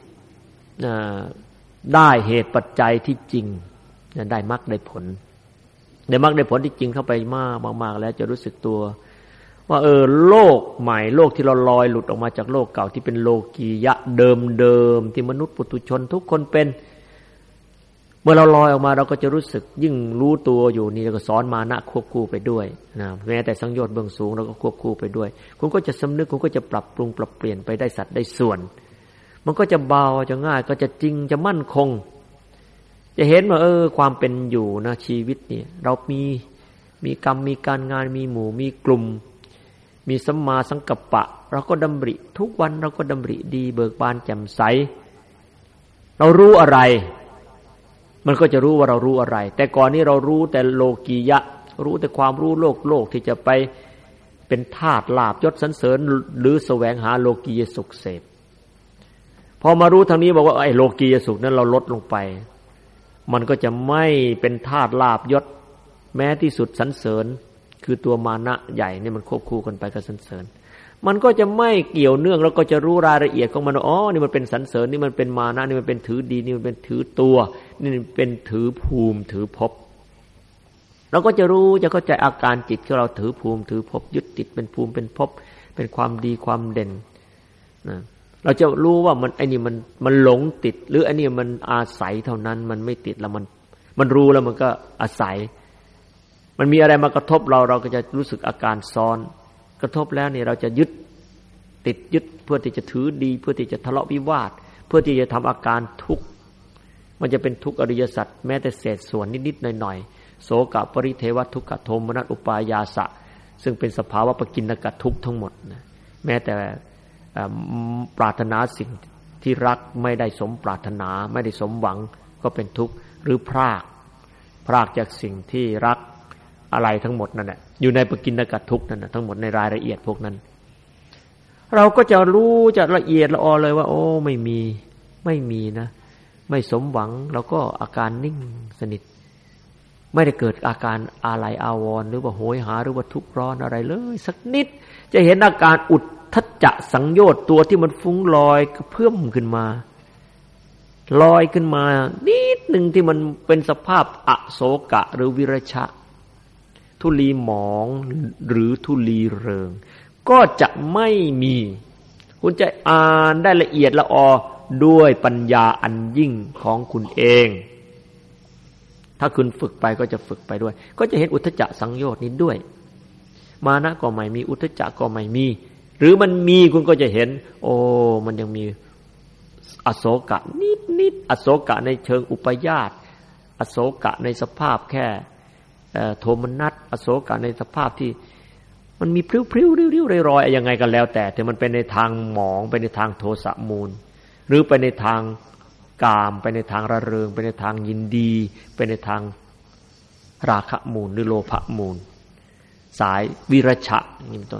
ได้เหตุปัจจัยที่จริงได้มรรคได้ผลได้มรรคได้ผลที่จริงเข้าไปมากมากๆแล้วจะรู้สึกตัวว่าเออโลกใหม่โลกที่เราลอยหลุดออกมาจากโลกเก่าที่เป็นโลกียะเดิมๆที่มนุษย์ปุถุชนทุกคนเป็นเมื่อเราลอยออกมาเราก็จะรู้สึกยิ่งรู้ตัวอยู่นี่เราก็สอนมานะควบคู่ไปด้วยนะแม้แต่สังโยชน์เบื้องสูงเราก็ควบคู่ไปด้วยคุณก็จะสำนึกคุณก็จะปรับปรุงปรับเปลี่ยนไปได้สัดได้ส่วนมันก็จะเบาจะง่ายก็จะจริงจะมั่นคงจะเห็นว่าเออความเป็นอยู่นะชีวิตนี่เรามีมีกรรมมีการงานมีหมู่มีกลุ่มมีสัมมาสังกัปปะเราก็ดำริทุกวันเราก็ดำริดีเบิกบานแจ่มใสเรารู้อะไรมันก็จะรู้ว่าเรารู้อะไรแต่ก่อนนี้เรารู้แต่โลกียะรู้แต่ความรู้โลกโลกที่จะไปเป็นทาสลาภยศสรรเสริญหรือแสวงหาโลกียสุขเสพพอมารู้ทางนี้บอกว่าไอ้โลกียสุขนั้นเราลดลงไปมันก็จะไม่เป็นทาสลาภยศแม้ที่สุดสรรเสริญคือตัวมานะใหญ่เนี่ยมันควบคู่กันไปกับสรรเสริญมันก็จะไม่เกี่ยวเนื่องแล้วก็จะรู้รายละเอียดของมันอ๋อนี่มันเป็นสรรเสริญนี่มันเป็นมานะนี่มันเป็นถือดีนี่มันเป็นถือตัวนี่เป็นถือภูมิถือภพเราก็จะรู้จะเข้าใจอาการจิตที่เราถือภูมิถือภพยึดติดเป็นภูมิเป็นภพเป็นความดีความเด่นนะเราจะรู้ว่ามันไอ้นี่มันมันหลงติดหรือไอ้นี่มันอาศัยเท่านั้นมันไม่ติดแล้วมันมันรู้แล้วมันก็อาศัยมันมีอะไรมากระทบเราเราก็จะรู้สึกอาการซ้อนกระทบแล้วนี่เราจะยึดติดยึดเพื่อที่จะถือดีเพื่อที่จะทะเลาะวิวาทเพื่อที่จะทำอาการทุกข์มันจะเป็นทุกข์อริยสัจแม้แต่เศษส่วนนิดๆหน่อยๆโสกะปริเทวทุกขโทมนัสอุปายาสะซึ่งเป็นสภาวะปกิณกทุกข์ทั้งหมดนะแม้แต่ปรารถนาสิ่งที่รักไม่ได้สมปรารถนาไม่ได้สมหวังก็เป็นทุกข์หรือพรากพรากจากสิ่งที่รักอะไรทั้งหมดนั่นแหละอยู่ในปกิณกทุกข์นั่นน่ะทั้งหมดในรายละเอียดพวกนั้นเราก็จะรู้จะละเอียดละออเลยว่าโอ้ไม่มีไม่มีนะไม่สมหวังแล้วก็อาการนิ่งสนิทไม่ได้เกิดอาการอาลัยอาวรณ์หรือว่าโหยหาหรือว่าทุกข์ร้อนอะไรเลยสักนิดจะเห็นอาการอุทธัจจะสังโยชน์ตัวที่มันฟุ้งลอยกระเพื่อมขึ้นมาลอยขึ้นมานิดนึงที่มันเป็นสภาพอโศกะหรือวิรชะทุลีหมองหรือทุลีเริงก็จะไม่มีคุณจะอ่านได้ละเอียดละออด้วยปัญญาอันยิ่งของคุณเองถ้าคุณฝึกไปก็จะฝึกไปด้วยก็จะเห็นอุทธัจจะสังโยชน์นี้ด้วยมานะก็ไม่มีอุทธัจจะก็ไม่มีหรือมันมีคุณก็จะเห็นโอ้มันยังมีอโศกะนิดๆอโศกะในเชิงอุปยาตอโศกะในสภาพแค่โทมนัสอโศกะในสภาพที่มันมีพริ้วๆริ้วๆรอยๆยังไงกันแล้วแต่แต่มันเป็นในทางหมองไปในทางโทสะมูลหรือไปในทางกามไปในทางระเริงไปในทางยินดีไปในทางราคะมูลหรือโลภะมูลสายวิรชะนี่เป็นต้น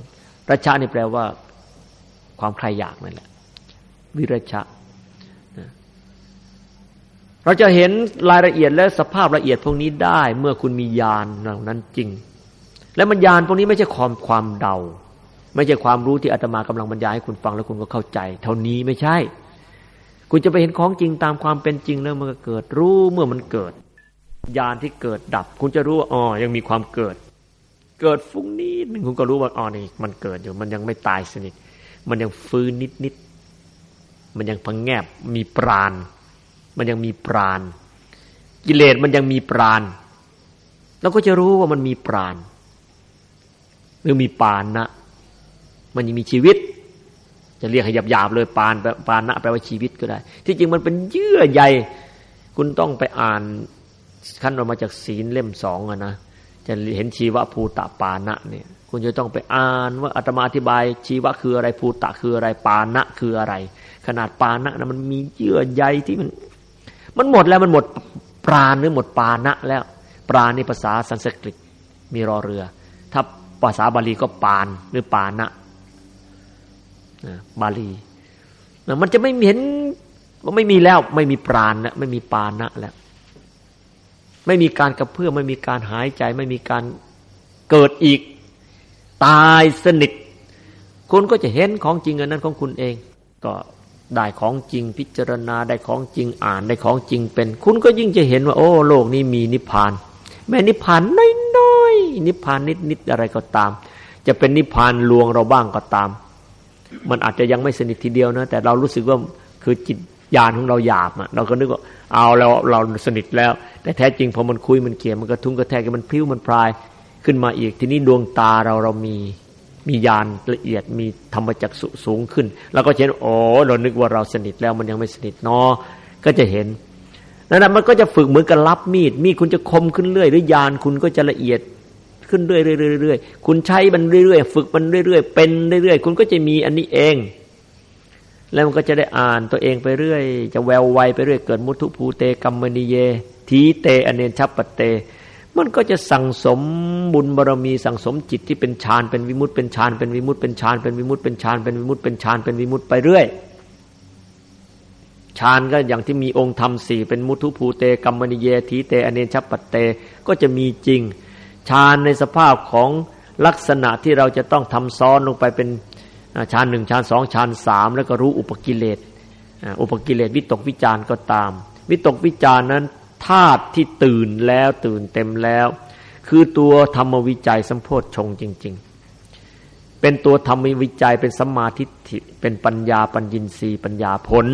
รัชชะนี่แปลว่าความใคร่อยากนั่นแหละวิรัชชะเราจะเห็นรายละเอียดและสภาพละเอียดพวกนี้ได้เมื่อคุณมีญาณเหล่านั้นจริงและมันญาณพวกนี้ไม่ใช่ความความเดาไม่ใช่ความรู้ที่อาตมากำลังบรรยายให้คุณฟังแล้วคุณก็เข้าใจเท่านี้ไม่ใช่คุณจะไปเห็นของจริงตามความเป็นจริงแล้วมันก็เกิดรู้เมื่อมันเกิดญาณที่เกิดดับคุณจะรู้ว่าอ๋อยังมีความเกิดเกิดฟุ้งนิดนึงคุณก็รู้ว่าอ๋อนี่มันเกิดอยู่มันยังไม่ตายสนิทมันยังฟื้นนิดๆมันยังพังแงบมีปราณมันยังมีปราณกิเลสมันยังมีปราณเราก็จะรู้ว่ามันมีปราณหรือมีปานะมันยังมีชีวิตจะเรียกให้หยาบๆเลยปานปานะแปลว่าชีวิตก็ได้ที่จริงมันเป็นเยื่อใยคุณต้องไปอ่านขั้นออกมาจากศีลเล่มสองอะนะจะเห็นชีวะภูตะปานะเนี่ยคุณจะต้องไปอ่านว่าอาตมาอธิบายชีวะคืออะไรภูตะคืออะไรปานะคืออะไรขนาดปานะนะมันมีเยื่อใยที่มันมันหมดแล้วมันหมดปราณหรือหมดปานะแล้วปราณนี่ภาษาสันสกฤตมีรอเรือถ้าภาษาบาลีก็ปานหรือปานะบาลีมันจะไม่เห็นว่าไม่มีแล้วไม่มีปราณแล้วไม่มีปานะแล้วไม่มีการกระเพื่อมไม่มีการหายใจไม่มีการเกิดอีกตายสนิทคุณก็จะเห็นของจริงอันนั้นของคุณเองก็ได้ของจริงพิจารณาได้ของจริงอ่านได้ของจริงเป็นคุณก็ยิ่งจะเห็นว่าโอ้โลกนี้มีนิพพานแม้นิพพานน้อยๆนิพพานนิดๆอะไรก็ตามจะเป็นนิพพานลวงเราบ้างก็ตามมันอาจจะยังไม่สนิททีเดียวนะแต่เรารู้สึกว่าคือจิตญาณของเราหยาบอ่ะเราก็นึกว่าเอาแล้วเราสนิทแล้วแต่แท้จริงพอมันคุยมันเกี่ยมันกระทุ้งกระแทกมันพลิ้วมันพลายขึ้นมาอีกทีนี้ดวงตาเราเรามีมีญาณละเอียดมีธรรมจักษุสูงขึ้นแล้วก็เห็นโอ้เรานึกว่าเราสนิทแล้วมันยังไม่สนิทเนาะก็จะเห็นนั่นแหละมันก็จะฝึกเหมือนกับรับมีดมีดคุณจะคมขึ้นเรื่อยหรือญาณคุณก็จะละเอียดขึ้นเรื่อยๆๆๆคุณใช้มันเรื่อยๆฝึกมันเรื่อยๆเป็นเรื่อยๆคุณก็จะมีอันนี้เองแล้วมันก็จะได้อ่านตัวเองไปเรื่อยจะแววไวไปเรื่อยเกิดมุทุภูเตกัมมณีเยทีเตอเนชัปปเตมันก็จะสั่งสมบุญบารมีสั่งสมจิตที่เป็นฌานเป็นวิมุตติเป็นฌานเป็นวิมุตติเป็นฌานเป็นวิมุตติเป็นฌานเป็นวิมุตติเป็นฌานเป็นวิมุตติไปเรื่อยฌานก็อย่างที่มีองค์ธรรมสี่เป็นมุทุภูเตกัมมณีเยทีเตอเนชัปปเตก็จะมีจริงฌานในสภาพของลักษณะที่เราจะต้องทำซ้อนลงไปเป็นฌานหนึ่งฌานสองฌานสามแล้วก็รู้อุปกิเลสอุปกิเลสวิตกวิจารก็ตามวิตกวิจารนั้นธาตุที่ตื่นแล้วตื่นเต็มแล้วคือตัวธรรมวิจัยสัมโพชฌงค์จริงๆเป็นตัวธรรมวิจัยเป็นสัมมาทิฏฐิเป็นปัญญาปัญญินทรีย์ปัญญาผล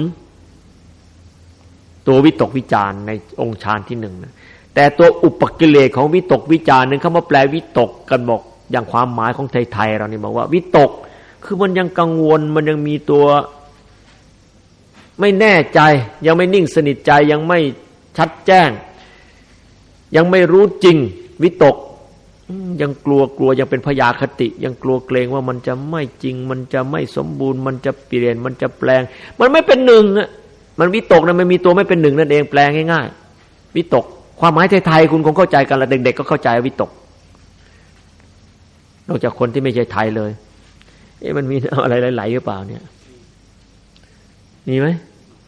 ตัววิตกวิจารในองค์ฌานที่หนึ่งนะแต่ตัวอุปกิเลสของวิตกวิจารนั้นเขามาแปลวิตกกันบอกอย่างความหมายของไทยๆเรานี่บอกว่าวิตกคือมันยังกังวลมันยังมีตัวไม่แน่ใจยังไม่นิ่งสนิทใจยังไม่ชัดแจ้งยังไม่รู้จริงวิตกยังกลัวกลัวยังเป็นพยาคติยังกลัวเกรงว่ามันจะไม่จริงมันจะไม่สมบูรณ์มันจะเปลี่ยนมันจะแปลงมันไม่เป็นหนึ่งอ่ะมันวิตกนะมันมีตัวไม่เป็นหนึ่งนั่นเองแปลงง่ายๆวิตกความหมายไทยๆคุณคงเข้าใจกันละเด็กๆก็เข้าใจวิตกนอกจากคนที่ไม่ใช่ไทยเลยเอ๊ะมันมีอะไรไหลๆหรือเปล่าเนี่ยมีไหม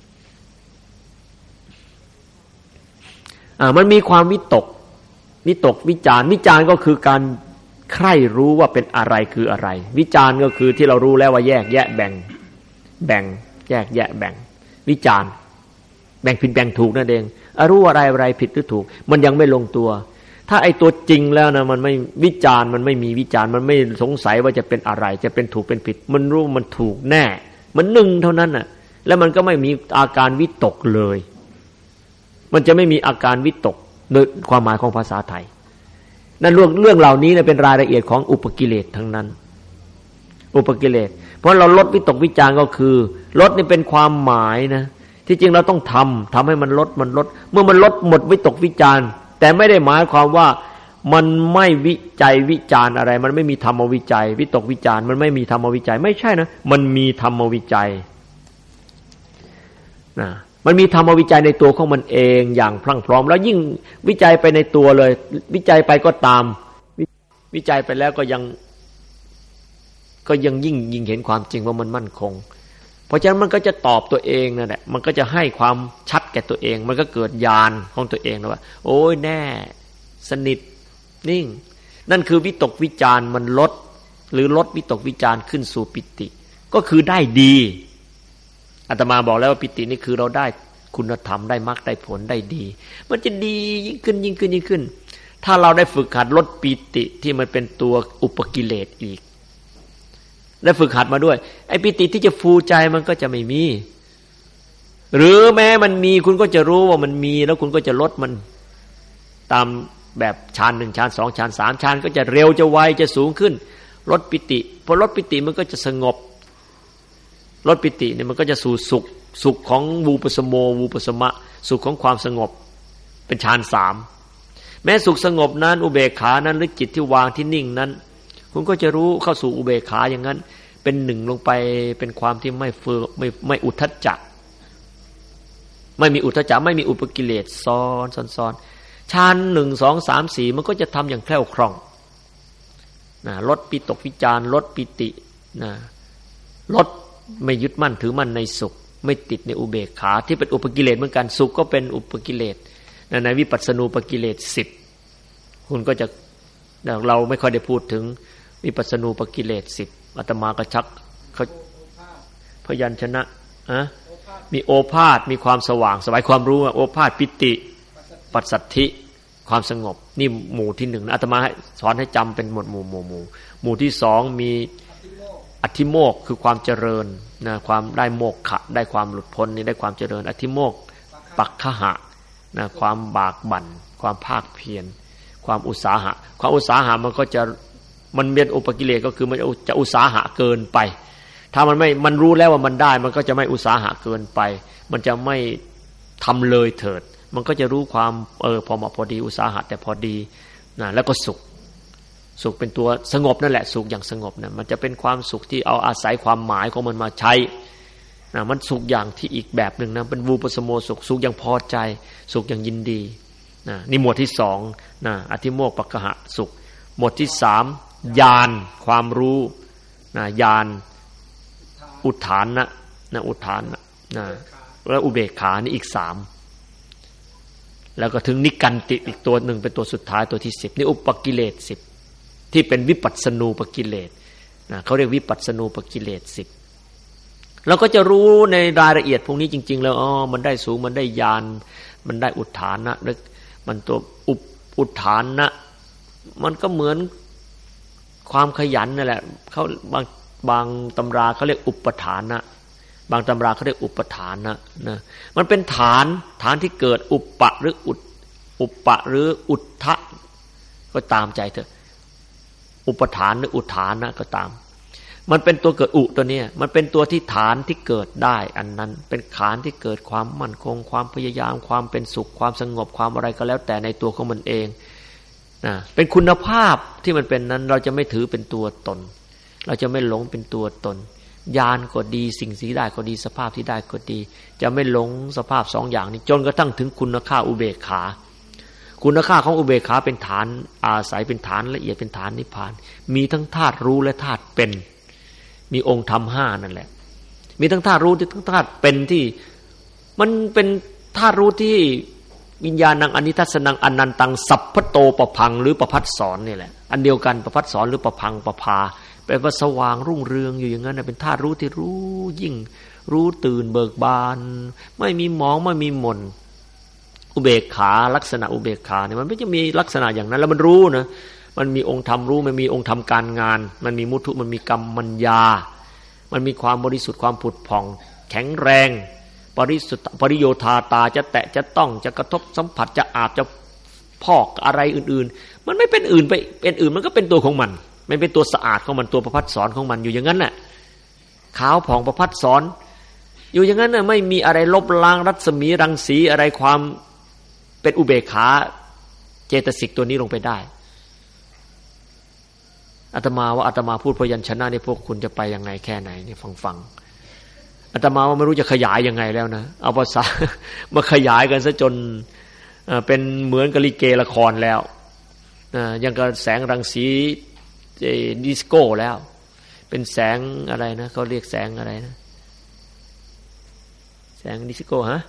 อ่ามันมีความวิตกวิตกวิจารวิจารก็คือการใคร่รู้ว่าเป็นอะไรคืออะไรวิจารก็คือที่เรารู้แล้วว่าแยกแยะแบ่งแบ่งแยกแยะแบ่งวิจารแบ่งผิดแบ่งถูกนั่นเองรู้อะไรอะไรผิดหรือถูกมันยังไม่ลงตัวถ้าไอ้ตัวจริงแล้วนะมันไม่วิจารมันไม่มีวิจารมันไม่สงสัยว่าจะเป็นอะไรจะเป็นถูกเป็นผิดมันรู้มันถูกแน่มันหนึ่งเท่านั้นน่ะแล้วมันก็ไม่มีอาการวิตกเลยมันจะไม่มีอาการวิตกโดยความหมายของภาษาไทยนั่นเรื่องเรื่องเหล่านี้เนี่ยเป็นรายละเอียดของอุปกิเลสทั้งนั้นอุปกิเลสเพราะเราลดวิตกวิจารก็คือลดนี่เป็นความหมายนะที่จริงเราต้องทำทำให้มันลดมันลดเมื่อมันลดหมดวิตกวิจารแต่ไม่ได้หมายความว่ามันไม่วิจัยวิจารอะไรมันไม่มีธรรมวิจัยวิตกวิจารมันไม่มีธรรมวิจัยไม่ใช่นะมันมีธรรมวิจัยนะมันมีธรรมวิจัยในตัวของมันเองอย่างพรั่งพร้อมแล้วยิ่งวิจัยไปในตัวเลยวิจัยไปก็ตามวิจัยไปแล้วก็ยังก็ยังยิ่งยิ่งเห็นความจริงว่ามันมั่นคงเพราะฉะนั้นมันก็จะตอบตัวเองนั่นแหละมันก็จะให้ความชัดแก่ตัวเองมันก็เกิดญาณของตัวเองนะว่าโอ้ยแน่สนิทนิ่งนั่นคือวิตกวิจารมันลดหรือลดวิตกวิจารขึ้นสู่ปิติก็คือได้ดีอาตมาบอกแล้วว่าปิตินี่คือเราได้คุณธรรมได้มรรคได้ผลได้ดีมันจะดียิ่งขึ้นยิ่งขึ้นยิ่งขึ้นถ้าเราได้ฝึกหัดลดปิติที่มันเป็นตัวอุปกิเลสอีกได้ฝึกหัดมาด้วยไอ้ปิติที่จะฟูใจมันก็จะไม่มีหรือแม้มันมีคุณก็จะรู้ว่ามันมีแล้วคุณก็จะลดมันตามแบบฌานหนึ่งฌานสองฌานสามฌานก็จะเร็วจะไวจะสูงขึ้นลดปิติพอลดปิติมันก็จะสงบลดปิติเนี่ยมันก็จะสู่สุขสุขของวูปสโมวูปสมะสุขของความสงบเป็นฌานสามแม้สุขสงบนั้นอุเบกขานั้นหรือจิตที่วางที่นิ่งนั้นคุณก็จะรู้เข้าสู่อุเบกขาอย่างนั้นเป็นหนึ่งลงไปเป็นความที่ไม่เฟื่อไม่ไม่อุทธัจจะไม่มีอุทธัจจะไม่มีอุปกิเลสซ้อนซ้อนซ้อนฌานหนึ่งสองสามสี่มันก็จะทำอย่างแคล่วคล่องนะลดปิตกวิจารลดปิตินะลดไม่ยึดมั่นถือมั่นในสุขไม่ติดในอุเบกขาที่เป็นอุปกิเลสเหมือนกันสุขก็เป็นอุปกิเลสในวิปัสสนูปกิเลสสิบคุณก็จะเราไม่ค่อยได้พูดถึงวิปัสสนูปกิเลสสิบอาตมาก็ชักพยัญชนะอะมีโอภาสมีความสว่างสวายความรู้โอภาสปิติปัสสัทธิความสงบนี่หมู่ที่หนึ่งนะอาตมาสอนให้จำเป็นหมวดหมู่หมู่หมู่หมู่ที่สองมีอธิโมกข์คือความเจริญนะความได้โมกขะได้ความหลุดพ้นนี่ได้ความเจริญอธิโมกข์ปักขหะนะความบากบั่นความภาคเพียรความอุตสาหะความอุตสาหะมันก็จะมันเป็นอุปกิเลสก็คือมันจะอุตสาหะเกินไปถ้ามันไม่มันรู้แล้วว่ามันได้มันก็จะไม่อุตสาหะเกินไปมันจะไม่ทำเลยเถิดมันก็จะรู้ความเออพอเหมาะพอดีอุตสาหะแต่พอดีนะแล้วก็สุขสุขเป็นตัวสงบนั่นแหละสุขอย่างสงบนะมันจะเป็นความสุขที่เอาอาศัยความหมายของมันมาใช้นะมันสุขอย่างที่อีกแบบหนึ่งนะเป็นวูปสโมสุขสุขอย่างพอใจสุขอย่างยินดีนะนี่หมวดที่สองนะอธิโมกข์ปักขหะสุขหมวดที่สามญาณความรู้นะญาณอุทานนะนะอุทานนะนะแล้วอุเบกขานี่อีกสามแล้วก็ถึงนิกันติอีกตัวหนึ่งเป็นตัวสุดท้ายตัวที่สิบนี่อุปกิเลสสิบที่เป็นวิปัสสนูปกิเลสนะเขาเรียกวิปัสสนูปกิเลสสิบเราก็จะรู้ในรายละเอียดพวกนี้จริงๆแล้วอ๋อมันได้สูงมันได้ญาณมันได้อุทานนะมันตัวอุปอุทานนะมันก็เหมือนความขยันนั่นแหละเขาบางบางตำราเขาเรียกอุปทานนะบางตำราเขาเรียกอุปทานนะนะมันเป็นฐานฐานที่เกิดอุปปะหรืออุดอุปปะหรืออุทธะก็ตามใจเถอะอุปทานหรืออุทานนะก็ตามมันเป็นตัวเกิดอุตัวเนี้ยมันเป็นตัวที่ฐานที่เกิดได้อันนั้นเป็นฐานที่เกิดความมั่นคงความพยายามความเป็นสุขความสงบความอะไรก็แล้วแต่ในตัวของมันเองนะเป็นคุณภาพที่มันเป็นนั้นเราจะไม่ถือเป็นตัวตนเราจะไม่หลงเป็นตัวตนญาณก็ดีสิ่งที่ได้ก็ดีสภาพที่ได้ก็ดีจะไม่หลงสภาพสองอย่างนี้จนกระทั่งถึงคุณค่าอุเบกขาคุณค่าของอุเบกขาเป็นฐานอาศัยเป็นฐานละเอียดเป็นฐานนิพพานมีทั้งธาตุรู้และธาตุเป็นมีองค์ธรรมห้านั่นแหละมีทั้งธาตุรู้ทั้งธาตุเป็นที่มันเป็นธาตุรู้ที่วิญญาณังอนิทัสสนังอนันตังสัพพโตปพังหรือประภัสสรนี่แหละอันเดียวกันประภัสสรหรือประพังประภาแปลว่าสว่างรุ่งเรืองอยู่อย่างนั้นเป็นธาตุรู้ที่รู้ยิ่งรู้ตื่นเบิกบานไม่มีหมองไม่มีหม่นอุเบกขาลักษณะอุเบกขาเนี่ยมันไม่จะมีลักษณะอย่างนั้นแล้วมันรู้นะมันมีองค์ธรรมรู้มันมีองค์ธรรมการงานมันมีมุทุมันมีกรรมมัญญามันมีความบริสุทธิ์ความผุดผ่องแข็งแรงปริสุทธิ์ปริโยธาตาจะแตะจะต้องจะกระทบสัมผัสจะอาบจะพอกอะไรอื่นๆมันไม่เป็นอื่นไปเป็นอื่นมันก็เป็นตัวของมันมันเป็นตัวสะอาดของมันตัวประภัสสรของมันอยู่อย่างนั้นแหละขาวผ่องประภัสสรอยู่อย่างนั้นน่ะไม่มีอะไรลบล้างรัศมีรังสีอะไรความเป็นอุเบกขาเจตสิกตัวนี้ลงไปได้อาตมาว่าอาตมาพูดพยัญชนะนี่พวกคุณจะไปยังไงแค่ไหนนี่ฟังๆอาตมาว่าไม่รู้จะขยายยังไงแล้วนะเอาภาษามาขยายกันซะจนเป็นเหมือนกับลิเกละครแล้วยังกับแสงรังสีดิสโก้แล้วเป็นแสงอะไรนะเขาเรียกแสงอะไรนะแสงดิสโก้ฮะ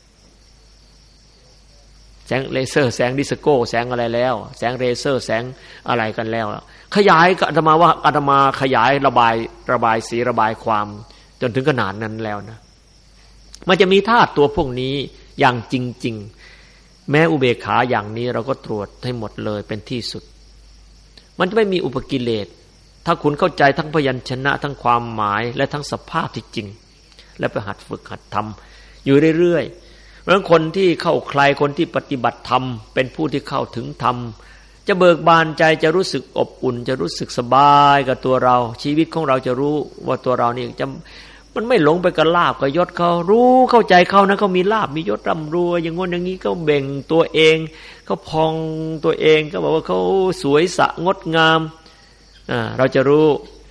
แสงเลเซอร์แสงดิสโก้แสงอะไรแล้วแสงเลเซอร์แสงอะไรกันแล้วขยายอาตมาว่าอาตมาขยายระบายระบายสีระบายความจนถึงขนาดนั้นแล้วนะมันจะมีธาตุตัวพวกนี้อย่างจริงๆแม้อุเบกขาอย่างนี้เราก็ตรวจให้หมดเลยเป็นที่สุดมันจะไม่มีอุปกิเลสถ้าคุณเข้าใจทั้งพยัญชนะทั้งความหมายและทั้งสภาพที่จริงและไปหัดฝึกหัดทำอยู่เรื่อยๆเพราะฉะนั้นคนที่เข้าใครคนที่ปฏิบัติธรรมเป็นผู้ที่เข้าถึงธรรมจะเบิกบานใจจะรู้สึกอบอุ่นจะรู้สึกสบายกับตัวเราชีวิตของเราจะรู้ว่าตัวเรานี่จะมันไม่หลงไปกับลาภกับยศเขารู้เข้าใจเขานะเขามีลาภมียศร่ำรวยอย่างงี้อย่างนี้ก็เบ่งตัวเองเขาพองตัวเองก็บอกว่าเขาสวยสะงดงามอ่าเราจะรู้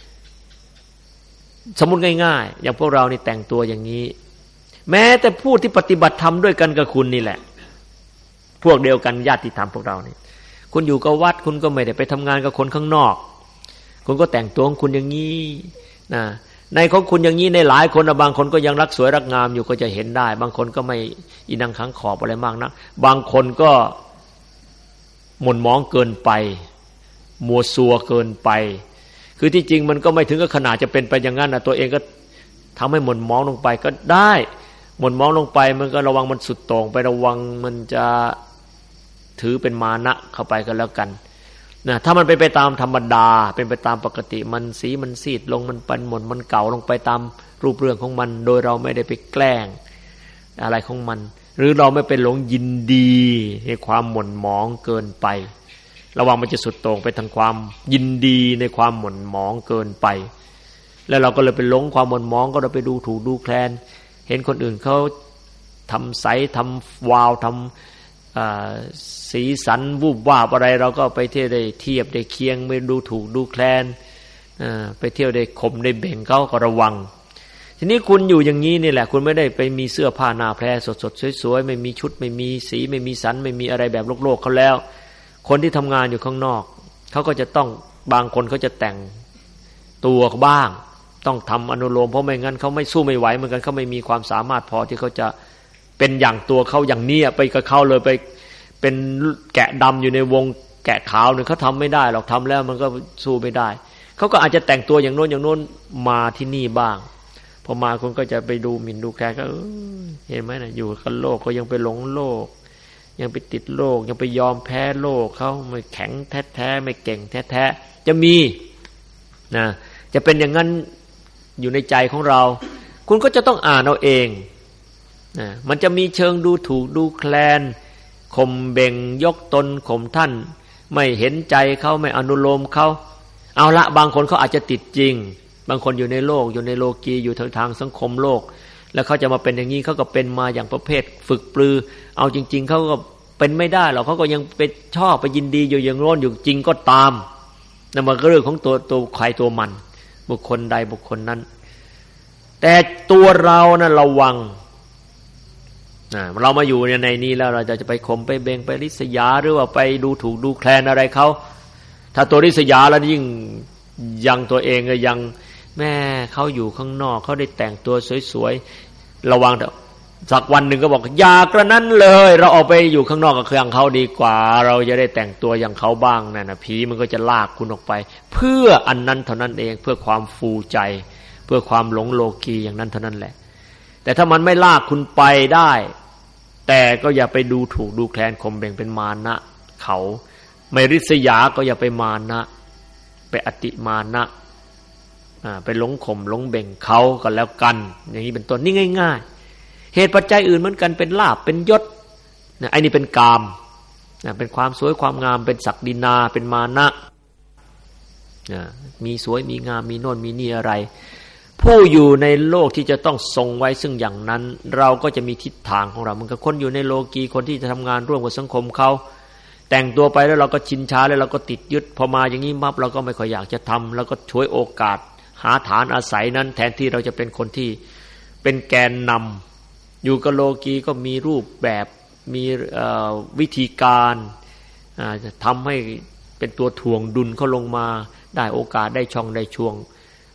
สมมุติง่ายๆอย่างพวกเรานี่แต่งตัวอย่างนี้แม้แต่ผู้ที่ปฏิบัติธรรมด้วยกันกับคุณนี่แหละพวกเดียวกันญาติธรรมพวกเรานี่คุณอยู่กับวัดคุณก็ไม่ได้ไปทำงานกับคนข้างนอกคุณก็แต่งตัวของคุณอย่างนี้นะในของคุณอย่างนี้ในหลายคนบางคนก็ยังรักสวยรักงามอยู่ก็จะเห็นได้บางคนก็ไม่อีนังขังขอบอะไรมากนักบางคนก็หม่นหมองเกินไปมัวซัวเกินไปคือที่จริงมันก็ไม่ถึงกับขนาดจะเป็นไปอย่างนั้นนะตัวเองก็ทำให้หม่นหมองลงไปก็ได้หม่นหมองลงไปมันก็ระวังมันสุดโต่งไประวังมันจะถือเป็นมานะเข้าไปก็แล้วกันนะถ้ามันเป็นไปตามธรรมดาเป็นไปตามปกติมันสีมันซีดลงมันปันหม่นมันเก่าลงไปตามรูปเรื่องของมันโดยเราไม่ได้ไปแกล้งอะไรของมันหรือเราไม่ไปหลงยินดีในความหม่นหมองเกินไประวังมันจะสุดโต่งไปทางความยินดีในความหม่นหมองเกินไปแล้วเราก็เลยไปหลงความหม่นหมองก็เราไปดูถูกดูแคลนเห็นคนอื่นเขาทำใสทำวาวทำสีสันวูบวาบอะไรเราก็ไปเที่ยวได้เทียบได้เคียงไม่ดูถูกดูแคลนไปเที่ยวได้ข่มได้เบ่งเขาก็ระวังทีนี้คุณอยู่อย่างนี้นี่แหละคุณไม่ได้ไปมีเสื้อผ้าหน้าแพรสดๆสวยๆไม่มีชุดไม่มีสีไม่มีสันไม่มีอะไรแบบโลกๆเขาแล้วคนที่ทำงานอยู่ข้างนอกเขาก็จะต้องบางคนเขาจะแต่งตัวบ้างต้องทำอนุโลมเพราะไม่งั้นเขาไม่สู้ไม่ไหวเหมือนกันเขาไม่มีความสามารถพอที่เขาจะเป็นอย่างตัวเขาอย่างนี้ไปกับเขาเลยไปเป็นแกะดำอยู่ในวงแกะขาวเนี่ยเขาทำไม่ได้หรอกทำแล้วมันก็สู้ไม่ได้เขาก็อาจจะแต่งตัวอย่างโน้นอย่างโน้นมาที่นี่บ้างพอมาคนก็จะไปดูหมิ่นดูแคลนก็เห็นไหมนะอยู่กับโลกก็ยังไปหลงโลกยังไปติดโลกยังไปยอมแพ้โลกเขาไม่แข็งแท้ๆไม่เก่งแท้ๆจะมีนะจะเป็นอย่างนั้นอยู่ในใจของเราคุณก็จะต้องอ่านเอาเองนะมันจะมีเชิงดูถูกดูแคลนข่มเบ่งยกตนข่มท่านไม่เห็นใจเขาไม่อนุโลมเขาเอาละบางคนเขาอาจจะติดจริงบางคนอยู่ในโลกอยู่ในโลกีอยู่ทางทางสังคมโลกแล้วเขาจะมาเป็นอย่างนี้เขาก็เป็นมาอย่างประเภทฝึกปรือเอาจริงๆเขาก็เป็นไม่ได้หรอกเขาก็ยังไปชอบไปยินดีอยู่อย่างโน้นอยู่จริงก็ตามนั่นมันก็เรื่องของตัวตัวใครตัวมันบุคคลใดบุคคลนั้นแต่ตัวเรานะระวังเรามาอยู่ในนี้แล้วเราจะไปข่มไปเบ่งไปริษยาหรือว่าไปดูถูกดูแคลนอะไรเขาถ้าตัวริษยาแล้วยิ่งยังตัวเองก็ยังแม่เขาอยู่ข้างนอกเขาได้แต่งตัวสวยๆระวังเถอะสักวันหนึ่งก็บอกอย่ากระนั้นเลยเราออกไปอยู่ข้างนอกกับเครื่องเขาดีกว่าเราจะได้แต่งตัวอย่างเขาบ้างนั่นนะผีมันก็จะลากคุณออกไปเพื่ออันนั้นเท่านั้นเองเพื่อความฟูใจเพื่อความหลงโลกีอย่างนั้นเท่านั้นแหละแต่ถ้ามันไม่ลากคุณไปได้แต่ก็อย่าไปดูถูกดูแคลนข่มเบ่งเป็นมานะเขาไม่ริษยาก็อย่าไปมานะไปอติมานะอ่าไปหลงข่มหลงเบ่งเขาก็แล้วกันอย่างนี้เป็นต้นนี่ง่ายๆเหตุปัจจัยอื่นเหมือนกันเป็นลาภเป็นยศนะไอ้นี่เป็นกามนะเป็นความสวยความงามเป็นศักดินาเป็นมานะนะมีสวยมีงามมีโน่นมีนี่อะไรผู้อยู่ในโลกที่จะต้องทรงไว้ซึ่งอย่างนั้นเราก็จะมีทิศทางของเราเหมือนกับคนอยู่ในโลกีคนที่จะทำงานร่วมกับสังคมเขาแต่งตัวไปแล้วเราก็ชินช้าแล้วเราก็ติดยึดพอมาอย่างนี้มับเราก็ไม่ค่อยอยากจะทำแล้วก็ฉวยโอกาสหาฐานอาศัยนั้นแทนที่เราจะเป็นคนที่เป็นแกนนำอยู่กับโลกีก็มีรูปแบบมีวิธีการทำให้เป็นตัวถ่วงดุลเขาลงมาได้โอกาสได้ช่องได้ช่วง